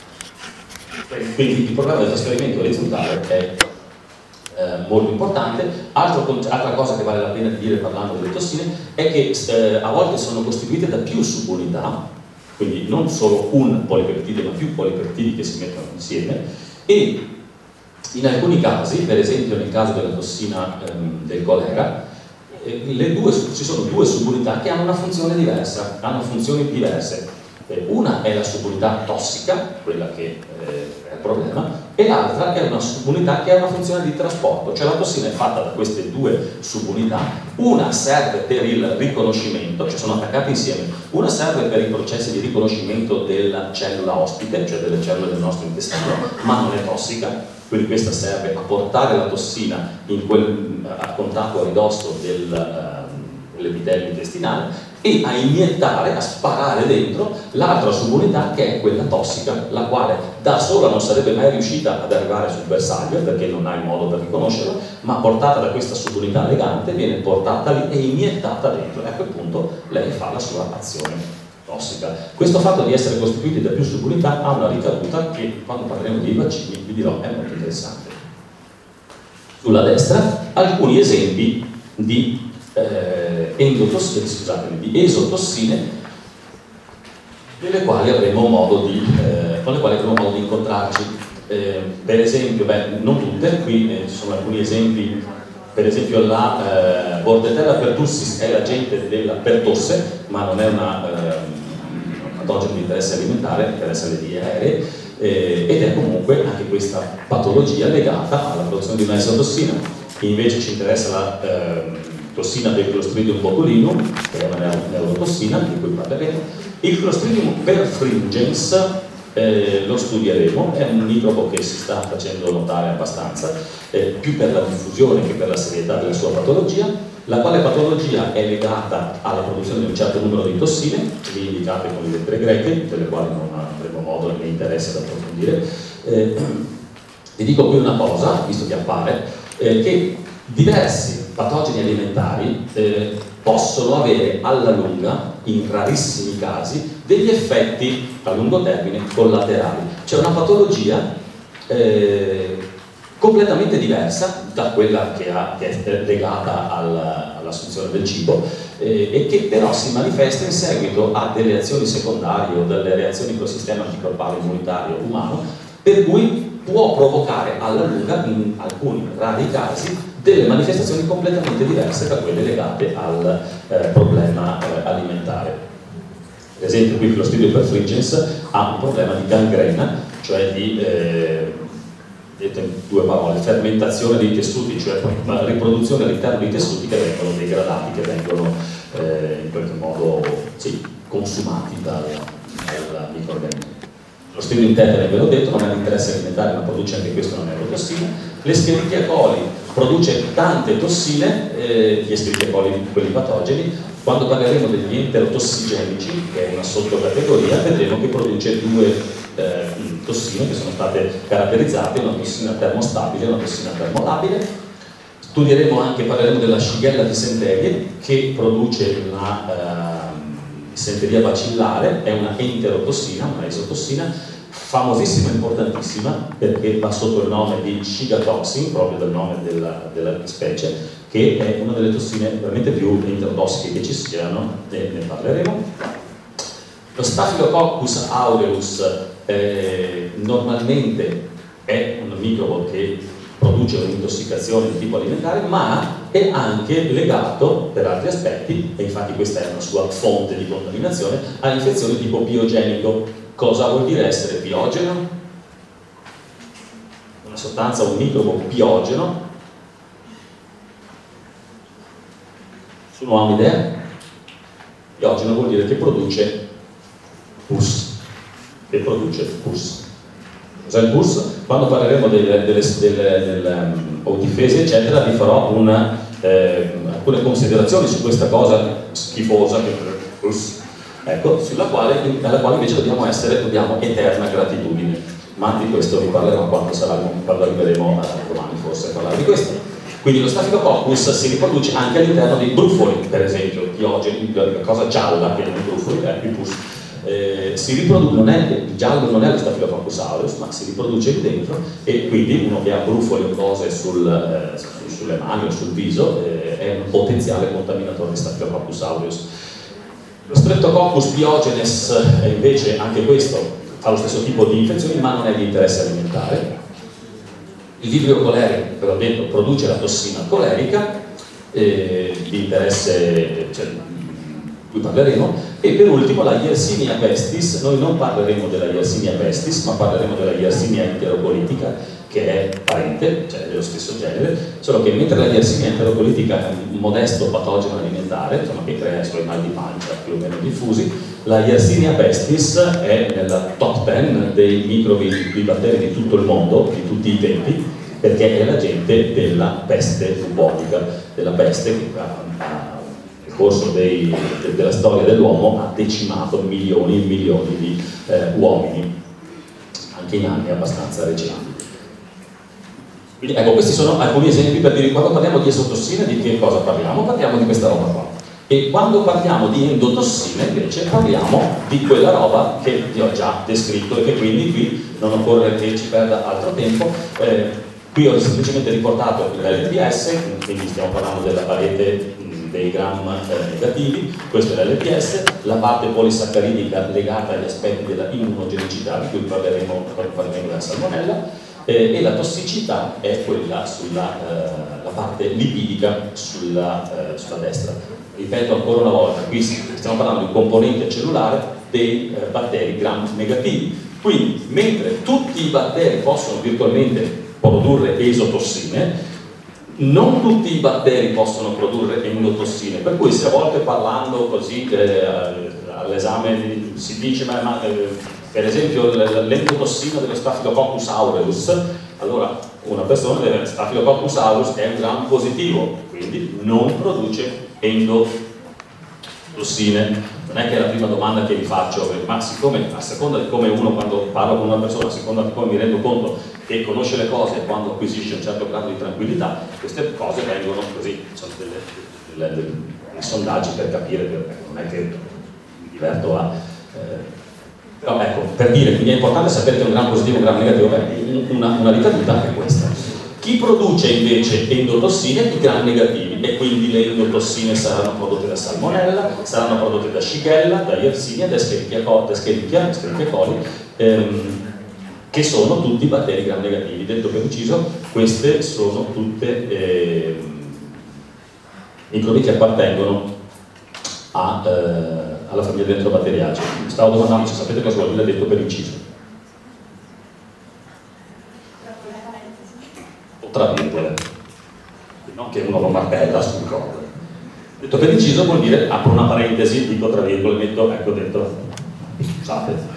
Quindi il problema del trasferimento orizzontale è eh, molto importante. Altro, altra cosa che vale la pena di dire parlando delle tossine è che eh, a volte sono costituite da più subunità, quindi non solo un polipeptide ma più polipeptidi che si mettono insieme, e in alcuni casi, per esempio nel caso della tossina ehm, del colera, le due, ci sono due subunità che hanno una funzione diversa, hanno funzioni diverse. Una è la subunità tossica, quella che eh, è il problema, e l'altra è una subunità che ha una funzione di trasporto, cioè la tossina è fatta da queste due subunità. Una serve per il riconoscimento, cioè sono attaccate insieme, una serve per i processi di riconoscimento della cellula ospite, cioè delle cellule del nostro intestino, ma non è tossica. Quindi questa serve a portare la tossina in quel, a contatto a ridosso del, uh, dell'epitelio intestinale e a iniettare, a sparare dentro l'altra subunità che è quella tossica, la quale da sola non sarebbe mai riuscita ad arrivare sul bersaglio perché non ha il modo per riconoscerla, ma portata da questa subunità legante viene portata lì e iniettata dentro, e a quel punto lei fa la sua azione tossica. Questo fatto di essere costituiti da più subunità ha una ricaduta che quando parleremo dei vaccini vi dirò è molto interessante. Sulla destra alcuni esempi di, eh, endotossine, scusatemi, di esotossine delle quali avremo modo di, eh, con le quali avremo modo di incontrarci. Eh, per esempio, beh, non tutte, qui eh, ci sono alcuni esempi. Per esempio la eh, Bordetella pertussis è l'agente della pertosse, ma non è una eh, patogeno di interesse alimentare, interessa le vie aeree, eh, ed è comunque anche questa patologia legata alla produzione di una esotossina. Invece ci interessa la eh, tossina del Clostridium botulinum, che è una neurotossina, di cui parleremo. Il Clostridium perfringens Eh, lo studieremo, è un microbo che si sta facendo notare abbastanza, eh, più per la diffusione che per la serietà della sua patologia, la quale patologia è legata alla produzione di un certo numero di tossine, lì indicate con le lettere greche, delle quali non avremo modo né interesse ad approfondire. Eh, vi dico qui una cosa, visto che appare, eh, che diversi patogeni alimentari eh, possono avere alla lunga, in rarissimi casi, degli effetti a lungo termine collaterali. C'è una patologia eh, completamente diversa da quella che, ha, che è legata alla, all'assunzione del cibo eh, e che però si manifesta in seguito a delle azioni secondarie o delle reazioni col sistema anticorpale immunitario umano, per cui può provocare alla lunga, in alcuni rari casi, delle manifestazioni completamente diverse da quelle legate al eh, problema eh, alimentare. Per esempio qui il Clostridium perfringens ha un problema di gangrena, cioè di, eh, dette in due parole, fermentazione dei tessuti, cioè riproduzione all'interno dei tessuti che vengono degradati, che vengono eh, in qualche modo sì, consumati dal, dal microorganismo. Lo Clostridium tetani, ve l'ho detto, non è di interesse alimentare, ma produce anche questo una neurotossina. L'Escherichia coli produce tante tossine, eh, gli Escherichia coli, quelli patogeni. Quando parleremo degli enterotossigenici, che è una sottocategoria, vedremo che produce due eh, tossine che sono state caratterizzate, una tossina termostabile e una tossina termolabile. Studieremo anche, parleremo della Shigella dysenterie, che produce la eh, dissenteria bacillare, è una enterotossina, una esotossina, famosissima e importantissima, perché va sotto il nome di Shiga toxin, proprio del nome della, della specie, che è una delle tossine veramente più enterotossiche che ci siano, e ne parleremo. Lo Staphylococcus aureus eh, normalmente è un microbo che produce un'intossicazione di tipo alimentare, ma è anche legato per altri aspetti, e infatti questa è una sua fonte di contaminazione, a infezioni di tipo biogenico. Cosa vuol dire essere biogeno? Una sostanza, un microbo biogeno. Nessuno ha un'idea? Biogeno vuol dire che produce pus. Che produce pus. Cos'è il pus? Quando parleremo delle, delle, delle, delle um, difese, eccetera, vi farò una, eh, alcune considerazioni su questa cosa schifosa che è il pus. Ecco, sulla quale, alla quale invece dobbiamo essere, dobbiamo eterna gratitudine. Ma di questo vi parlerò quando sarà, parleremo eh, domani forse parlare di questo. Quindi lo Staphylococcus si riproduce anche all'interno dei brufoli, per esempio, diogeni, la cosa gialla che nei brufoli è il pus. Eh, si riproduce, non è, il giallo non è lo Staphylococcus aureus, ma si riproduce lì dentro, e quindi uno che ha brufoli o cose sul, eh, su, sulle mani o sul viso eh, è un potenziale contaminatore di Staphylococcus aureus. Lo Streptococcus pyogenes è invece, anche questo, fa lo stesso tipo di infezioni, ma non è di interesse alimentare. Il vibrio colerico, ve l'ho detto, produce la tossina colerica, eh, di interesse, cioè, di cui parleremo, e per ultimo la Yersinia pestis. Noi non parleremo della Yersinia pestis, ma parleremo della Yersinia enterocolitica, che è parente, cioè dello stesso genere, solo che mentre la Yersinia enterocolitica è un modesto patogeno alimentare, insomma, che crea i suoi mal di pancia più o meno diffusi, la Yersinia pestis è nella top dieci dei microbi, dei batteri di tutto il mondo, di tutti i tempi, perché è l'agente della peste bubonica, della peste che nel corso dei, de, della storia dell'uomo ha decimato milioni e milioni di eh, uomini, anche in anni abbastanza recenti. Quindi ecco, questi sono alcuni esempi per dire, quando parliamo di esotossine di che cosa parliamo? Parliamo di questa roba qua. E quando parliamo di endotossine invece parliamo di quella roba che vi ho già descritto e che quindi qui non occorre che ci perda altro tempo. Eh, qui ho semplicemente riportato l'L P S, quindi stiamo parlando della parete mh, dei gram eh, negativi, questo è l'L P S, la parte polissaccharidica legata agli aspetti della immunogenicità, di cui parleremo quando parleremo della salmonella. Eh, e la tossicità è quella sulla eh, la parte lipidica sulla, eh, sulla destra. Ripeto ancora una volta, qui stiamo parlando di un componente cellulare dei eh, batteri gram negativi. Quindi, mentre tutti i batteri possono virtualmente produrre esotossine, non tutti i batteri possono produrre endotossine, per cui se a volte parlando così eh, all'esame si dice ma, ma eh, per esempio l'endotossina dello Staphylococcus aureus, allora una persona deve Staphylococcus aureus è un gram positivo, quindi non produce endotossine. Non è che è la prima domanda che vi faccio, ma siccome a seconda di come uno, quando parlo con una persona, a seconda di come mi rendo conto che conosce le cose e quando acquisisce un certo grado di tranquillità, queste cose vengono così, sono delle, delle, delle, dei sondaggi per capire, per, non è che mi diverto a... Eh, però ecco, per dire, quindi è importante sapere che un gram positivo e un gram negativo, beh, una, una ricaduta è questa. Chi produce invece endotossine? I gram negativi, e quindi le endotossine saranno prodotte da salmonella, saranno prodotte da shigella, da yersinia, da escherichia coli, escherichia, escherichia coli ehm, che sono tutti batteri gram negativi. Detto per inciso, queste sono tutte eh, microbi che appartengono a, eh, alla famiglia delle enterobatteriacee. Mi stavo domandando se sapete cosa vuol dire detto per inciso. O tra virgole, non che uno lo martella sul corpo. Detto per inciso vuol dire, apro una parentesi, dico tra virgole, metto ecco dentro, scusate.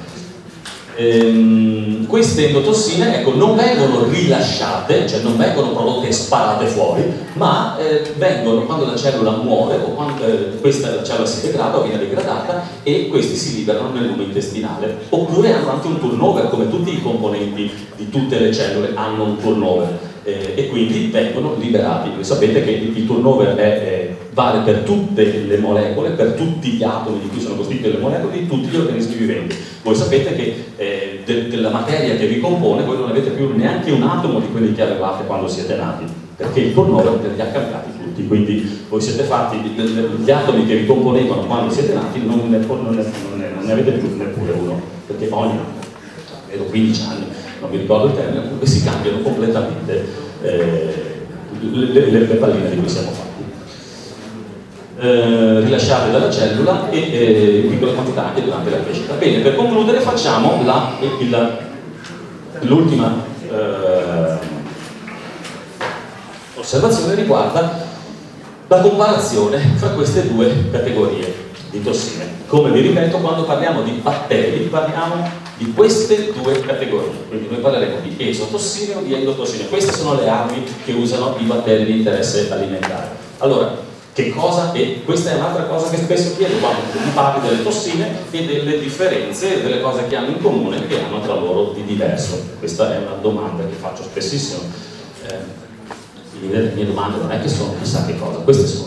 Ehm, queste endotossine ecco, non vengono rilasciate, cioè non vengono prodotte e sparate fuori, ma eh, vengono quando la cellula muore o quando eh, questa la cellula si degrada o viene degradata, e questi si liberano nel lume intestinale, oppure hanno anche un turnover, come tutti i componenti di tutte le cellule hanno un turnover, eh, e quindi vengono liberati. Voi sapete che il, il turnover è, è, vale per tutte le molecole, per tutti gli atomi di cui sono costituite le molecole di tutti gli organismi viventi. Voi sapete che eh, de, della materia che vi compone voi non avete più neanche un atomo di quelli che avevate quando siete nati, perché il turnover li ha cambiati tutti, quindi voi siete fatti, gli atomi che vi componevano quando siete nati non ne, non ne, non ne, non ne avete più neppure uno, perché ogni vedo quindici anni, non mi ricordo il termine, comunque si cambiano completamente eh, le, le, le palline di cui siamo fatti. eh, rilasciate dalla cellula e eh, in piccole quantità anche durante la crescita. Bene, per concludere facciamo l'ultima eh, osservazione riguarda la comparazione fra queste due categorie di tossine. Come vi ripeto, quando parliamo di batteri parliamo di queste due categorie, quindi noi parleremo di esotossine o di endotossine. Queste sono le armi che usano i batteri di interesse alimentare. Allora, che cosa è? Questa è un'altra cosa che spesso chiedo quando mi parli delle tossine e delle differenze, delle cose che hanno in comune e che hanno tra loro di diverso. Questa è una domanda che faccio spessissimo. Eh, le mie domande non è che sono chissà che cosa, queste sono.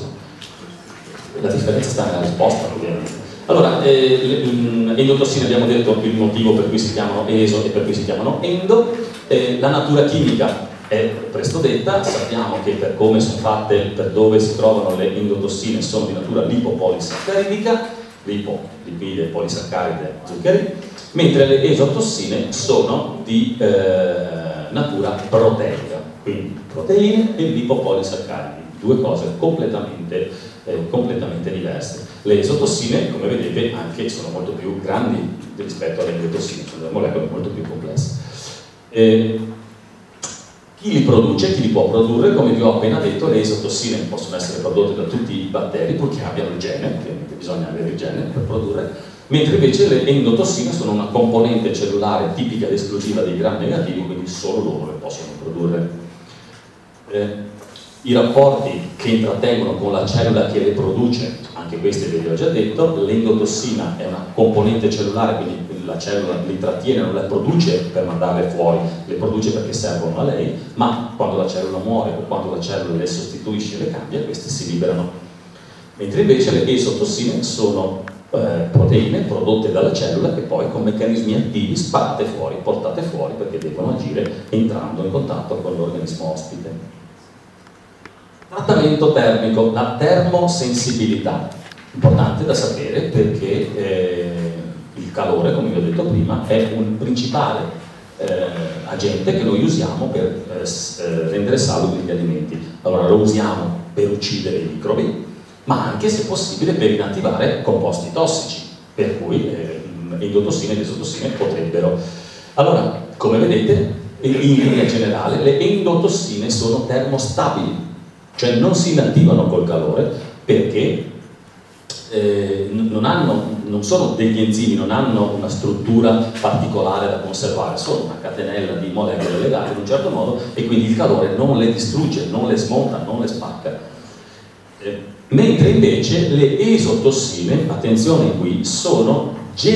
La differenza sta nella risposta, ovviamente. Allora, eh, le endotossine abbiamo detto il motivo per cui si chiamano eso e per cui si chiamano endo. Eh, la natura chimica è presto detta, sappiamo che per come sono fatte, per dove si trovano le endotossine, sono di natura lipopolisaccharidica, lipo, lipide, polisaccaride, zuccheri, mentre le esotossine sono di eh, natura proteica, quindi proteine e lipopolisaccaridi, due cose completamente, eh, completamente diverse. Le esotossine, come vedete, anche sono molto più grandi rispetto alle endotossine, sono delle molecole molto più complesse. Eh, chi li produce, chi li può produrre? Come vi ho appena detto, le esotossine possono essere prodotte da tutti i batteri, purché abbiano il gene, ovviamente bisogna avere il gene per produrre, mentre invece le endotossine sono una componente cellulare tipica ed esclusiva dei gram negativi, quindi solo loro le possono produrre. Eh, I rapporti che intrattengono con la cellula che le produce, anche questi ve li ho già detto, l'endotossina è una componente cellulare, quindi la cellula li trattiene, non le produce per mandarle fuori, le produce perché servono a lei, ma quando la cellula muore o quando la cellula le sostituisce e le cambia, queste si liberano. Mentre invece le esotossine sono eh, proteine prodotte dalla cellula che poi con meccanismi attivi sparate fuori, portate fuori perché devono agire entrando in contatto con l'organismo ospite. Trattamento termico, la termosensibilità, importante da sapere perché eh, il calore, come vi ho detto prima, è un principale eh, agente che noi usiamo per eh, rendere salubri gli alimenti. Allora lo usiamo per uccidere i microbi, ma anche, se possibile, per inattivare composti tossici, per cui eh, endotossine ed esotossine potrebbero. Allora, come vedete, in linea generale, le endotossine sono termostabili, cioè non si inattivano col calore perché eh, non, hanno, non sono degli enzimi, non hanno una struttura particolare da conservare, sono una catenella di molecole legate in un certo modo e quindi il calore non le distrugge, non le smonta, non le spacca. Eh, mentre invece le esotossine, attenzione qui, sono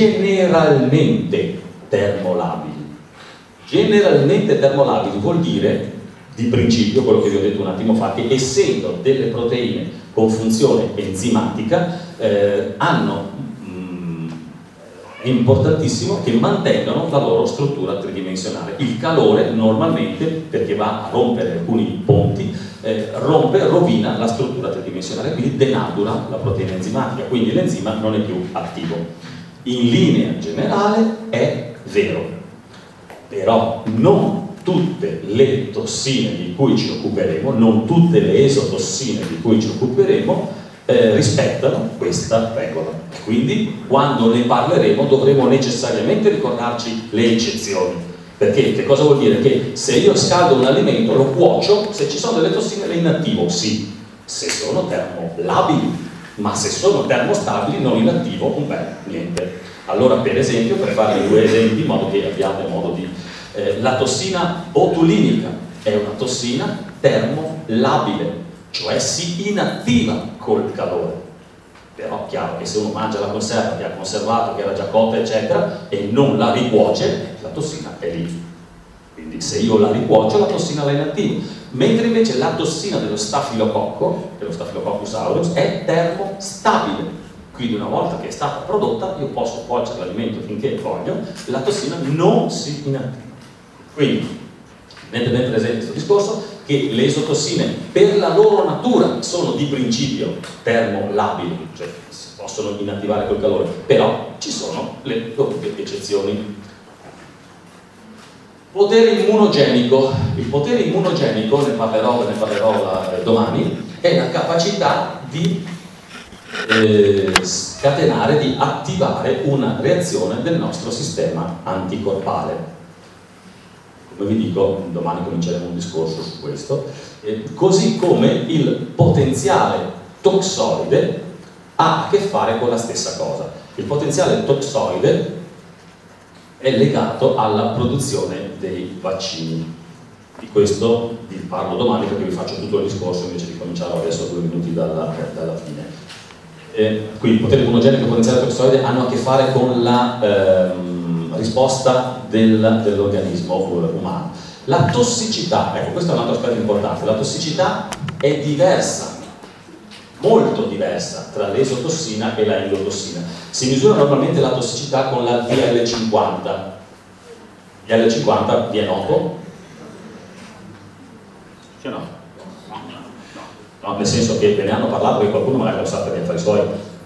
generalmente termolabili. Generalmente termolabili vuol dire, di principio, quello che vi ho detto un attimo fa, che essendo delle proteine con funzione enzimatica eh, hanno, mh, è importantissimo che mantengano la loro struttura tridimensionale. Il calore normalmente, perché va a rompere alcuni ponti, eh, rompe, rovina la struttura tridimensionale, quindi denatura la proteina enzimatica, quindi l'enzima non è più attivo. In linea generale è vero, però non tutte le tossine di cui ci occuperemo, non tutte le esotossine di cui ci occuperemo eh, rispettano questa regola. Quindi quando ne parleremo dovremo necessariamente ricordarci le eccezioni. Perché che cosa vuol dire? Che se io scaldo un alimento, lo cuocio, se ci sono delle tossine le inattivo, sì, se sono termolabili, ma se sono termostabili non inattivo, un bel niente. Allora, per esempio, per farvi due esempi in modo che abbiate modo di Eh, la tossina botulinica è una tossina termolabile, cioè si inattiva col calore. Però chiaro che se uno mangia la conserva che ha conservato, che era già cotta eccetera e non la ricuoce, la tossina è lì. Quindi se io la ricuocio la tossina la inattivo. Mentre invece la tossina dello stafilococco, dello Staphylococcus aureus, è termostabile. Quindi una volta che è stata prodotta io posso cuocere l'alimento finché voglio, la tossina non si inattiva. Quindi, tenete ben presente questo discorso, che le esotossine per la loro natura sono di principio termolabili, cioè si possono inattivare col calore, però ci sono le dovute eccezioni. Potere immunogenico. Il potere immunogenico, ne parlerò, ne parlerò domani, è la capacità di eh, scatenare, di attivare una reazione del nostro sistema anticorpale. Come vi dico, domani cominceremo un discorso su questo, eh, così come il potenziale toxoide ha a che fare con la stessa cosa. Il potenziale toxoide è legato alla produzione dei vaccini. Di questo vi parlo domani perché vi faccio tutto il discorso invece di cominciare adesso a due minuti dalla, dalla fine. Eh, quindi potere immunogenico e potenziale toxoide hanno a che fare con la ehm, risposta del, dell'organismo umano. La tossicità, ecco questo è un altro aspetto importante, la tossicità è diversa, molto diversa tra l'esotossina e la endotossina. Si misura normalmente la tossicità con la D L cinquanta. D L cinquanta vi è noto? Sì o no? No, nel senso che ve ne hanno parlato e qualcuno magari lo sa per gli affari suoi.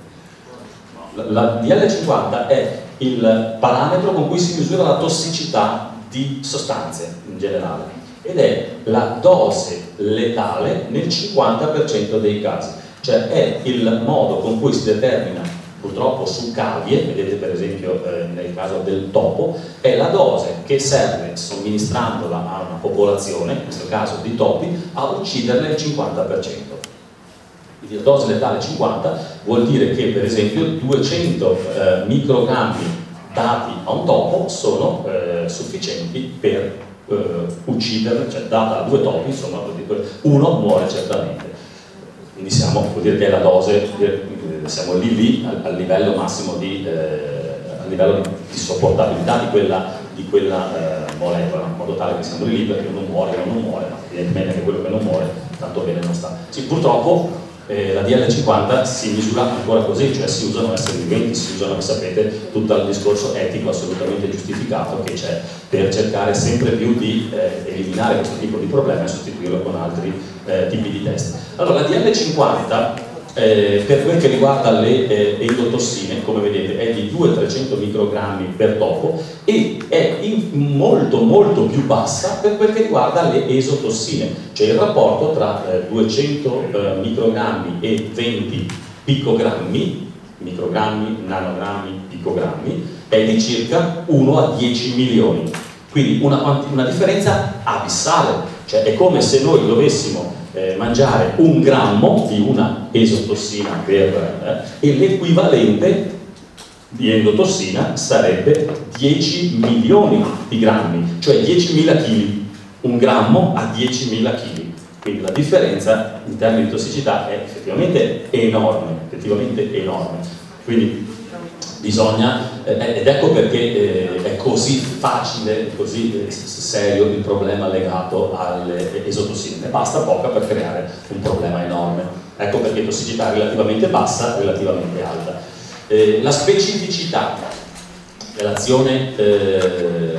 La, la D L cinquanta è il parametro con cui si misura la tossicità di sostanze in generale ed è la dose letale nel cinquanta per cento dei casi, cioè è il modo con cui si determina, purtroppo su cavie, vedete per esempio eh, nel caso del topo, è la dose che serve somministrandola a una popolazione, in questo caso di topi, a ucciderne il cinquanta per cento. Quindi la dose letale cinquanta vuol dire che per esempio duecento eh, microgrammi dati a un topo sono eh, sufficienti per eh, ucciderne, cioè data a due topi, insomma, uno muore certamente. Quindi siamo, vuol dire che è la dose, siamo lì lì al, al livello massimo di, eh, al livello di, di sopportabilità di quella, di quella eh, molecola, in modo tale che siamo lì lì perché uno muore o non muore, ma evidentemente che quello che non muore tanto bene non sta. Sì, purtroppo eh, la D L cinquanta si misura ancora così, cioè si usano esseri viventi, si usano, sapete, tutto il discorso etico assolutamente giustificato che c'è per cercare sempre più di eh, eliminare questo tipo di problema e sostituirlo con altri eh, tipi di test. Allora, la D L cinquanta eh, per quel che riguarda le eh, endotossine, come vedete, è di duecento trecento microgrammi per topo e è in, molto molto più bassa per quel che riguarda le esotossine, cioè il rapporto tra eh, duecento eh, microgrammi e venti picogrammi, microgrammi, nanogrammi, picogrammi, è di circa uno a dieci milioni, quindi una, una differenza abissale, cioè è come se noi dovessimo eh, mangiare un grammo di una esotossina per, eh, e l'equivalente di endotossina sarebbe dieci milioni di grammi, cioè diecimila chili, un grammo a diecimila chili. Quindi la differenza in termini di tossicità è effettivamente enorme, effettivamente enorme. Quindi bisogna, eh, ed ecco perché eh, è così facile, così eh, serio il problema legato alle esotossine. Ne basta poca per creare un problema enorme. Ecco perché tossicità relativamente bassa, relativamente alta. Eh, la specificità dell'azione, eh,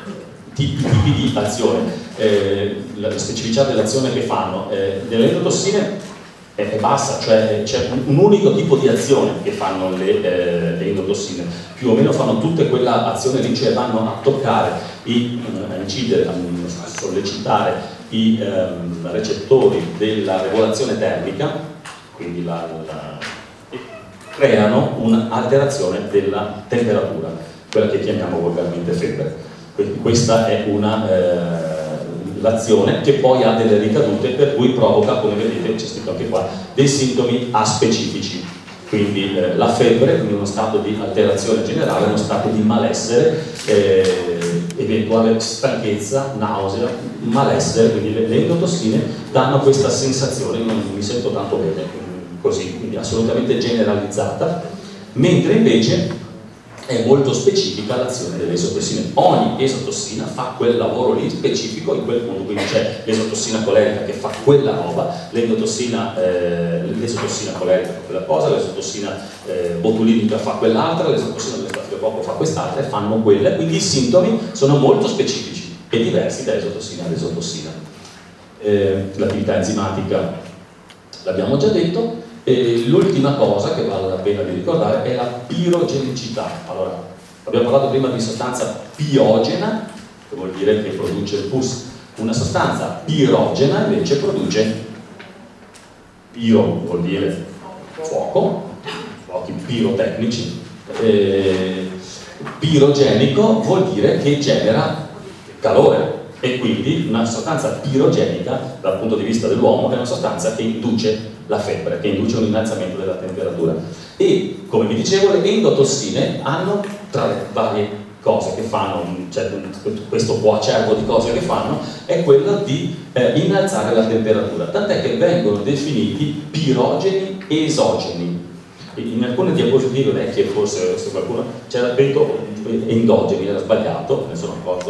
tipi, tipi di azione, eh, la specificità dell'azione che fanno eh, delle endotossine è, è bassa, cioè c'è un, un unico tipo di azione che fanno le, eh, le endotossine, più o meno fanno tutte quella azione lì, cioè vanno a toccare, i, a incidere, a sollecitare i ehm, recettori della regolazione termica, quindi la, la, creano un'alterazione della temperatura, quella che chiamiamo volgarmente febbre. Quindi questa è una eh, l'azione che poi ha delle ricadute per cui provoca, come vedete c'è scritto anche qua, dei sintomi aspecifici. Quindi eh, la febbre, quindi uno stato di alterazione generale, uno stato di malessere, eh, eventuale stanchezza, nausea, malessere, quindi le, le endotossine danno questa sensazione, non mi sento tanto bene, così, quindi assolutamente generalizzata, mentre invece è molto specifica l'azione delle esotossine. Ogni esotossina fa quel lavoro lì specifico in quel punto, quindi c'è l'esotossina colerica che fa quella roba, l'endotossina, eh, l'esotossina colerica fa quella cosa, l'esotossina eh, botulinica fa quell'altra, l'esotossina dello stafilococcus fa quest'altra e fanno quelle, quindi i sintomi sono molto specifici e diversi da esotossina ad esotossina. Eh, l'attività enzimatica l'abbiamo già detto. E l'ultima cosa che vale la pena di ricordare è la pirogenicità. Allora, abbiamo parlato prima di sostanza piogena, che vuol dire che produce il pus. Una sostanza pirogena invece produce, piro vuol dire fuoco, pirotecnici. Eh, pirogenico vuol dire che genera calore, e quindi una sostanza pirogenica dal punto di vista dell'uomo è una sostanza che induce la febbre, che induce un innalzamento della temperatura. E come vi dicevo, le endotossine hanno, tra le varie cose che fanno, cioè questo coacervo di cose che fanno, è quello di eh, innalzare la temperatura, tant'è che vengono definiti pirogeni esogeni. In alcune diapositive vecchie, forse se qualcuno c'era scritto endogeni, era sbagliato, me ne sono accorto,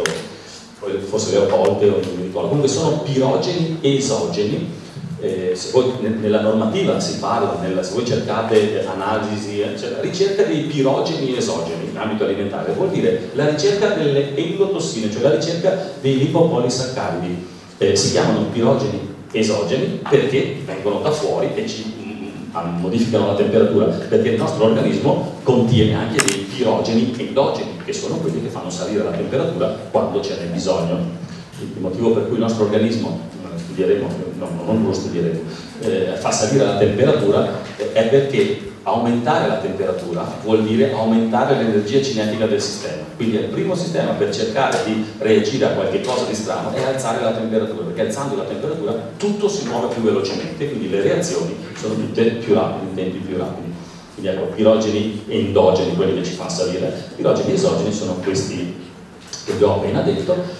forse le ho tolte, non mi ricordo. Comunque sono pirogeni esogeni. Eh, se voi nella normativa si parla, nella, se voi cercate analisi, cioè, ricerca dei pirogeni esogeni in ambito alimentare, vuol dire la ricerca delle endotossine, cioè la ricerca dei lipopolisaccaridi. Eh, si chiamano pirogeni esogeni perché vengono da fuori e ci modificano la temperatura, perché il nostro organismo contiene anche dei pirogeni endogeni, che sono quelli che fanno salire la temperatura quando ce n'è bisogno. Il motivo per cui il nostro organismo, studieremo, no, non lo studieremo, eh, fa salire la temperatura eh, è perché aumentare la temperatura vuol dire aumentare l'energia cinetica del sistema. Quindi il primo sistema per cercare di reagire a qualche cosa di strano è alzare la temperatura, perché alzando la temperatura tutto si muove più velocemente, quindi le reazioni sono tutte più rapide, in tempi più rapidi. Quindi ecco, pirogeni endogeni, quelli che ci fanno salire. Pirogeni esogeni sono questi che vi ho appena detto.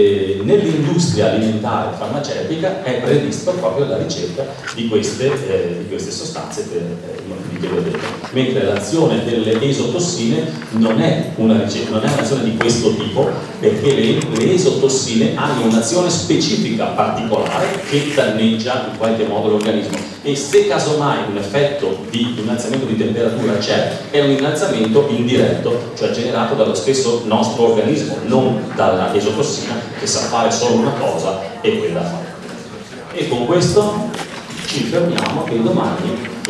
E nell'industria alimentare e farmaceutica è previsto proprio la ricerca di queste, eh, di queste sostanze per eh, i motivi che vi ho detto, mentre l'azione delle esotossine non è una ricerca, non è un'azione di questo tipo, perché le, le esotossine hanno un'azione specifica particolare che danneggia in qualche modo l'organismo, e se casomai un effetto di innalzamento di temperatura c'è, è un innalzamento indiretto, cioè generato dallo stesso nostro organismo, non dalla esotossina che sa fare solo una cosa e quella fa. E con questo ci fermiamo e domani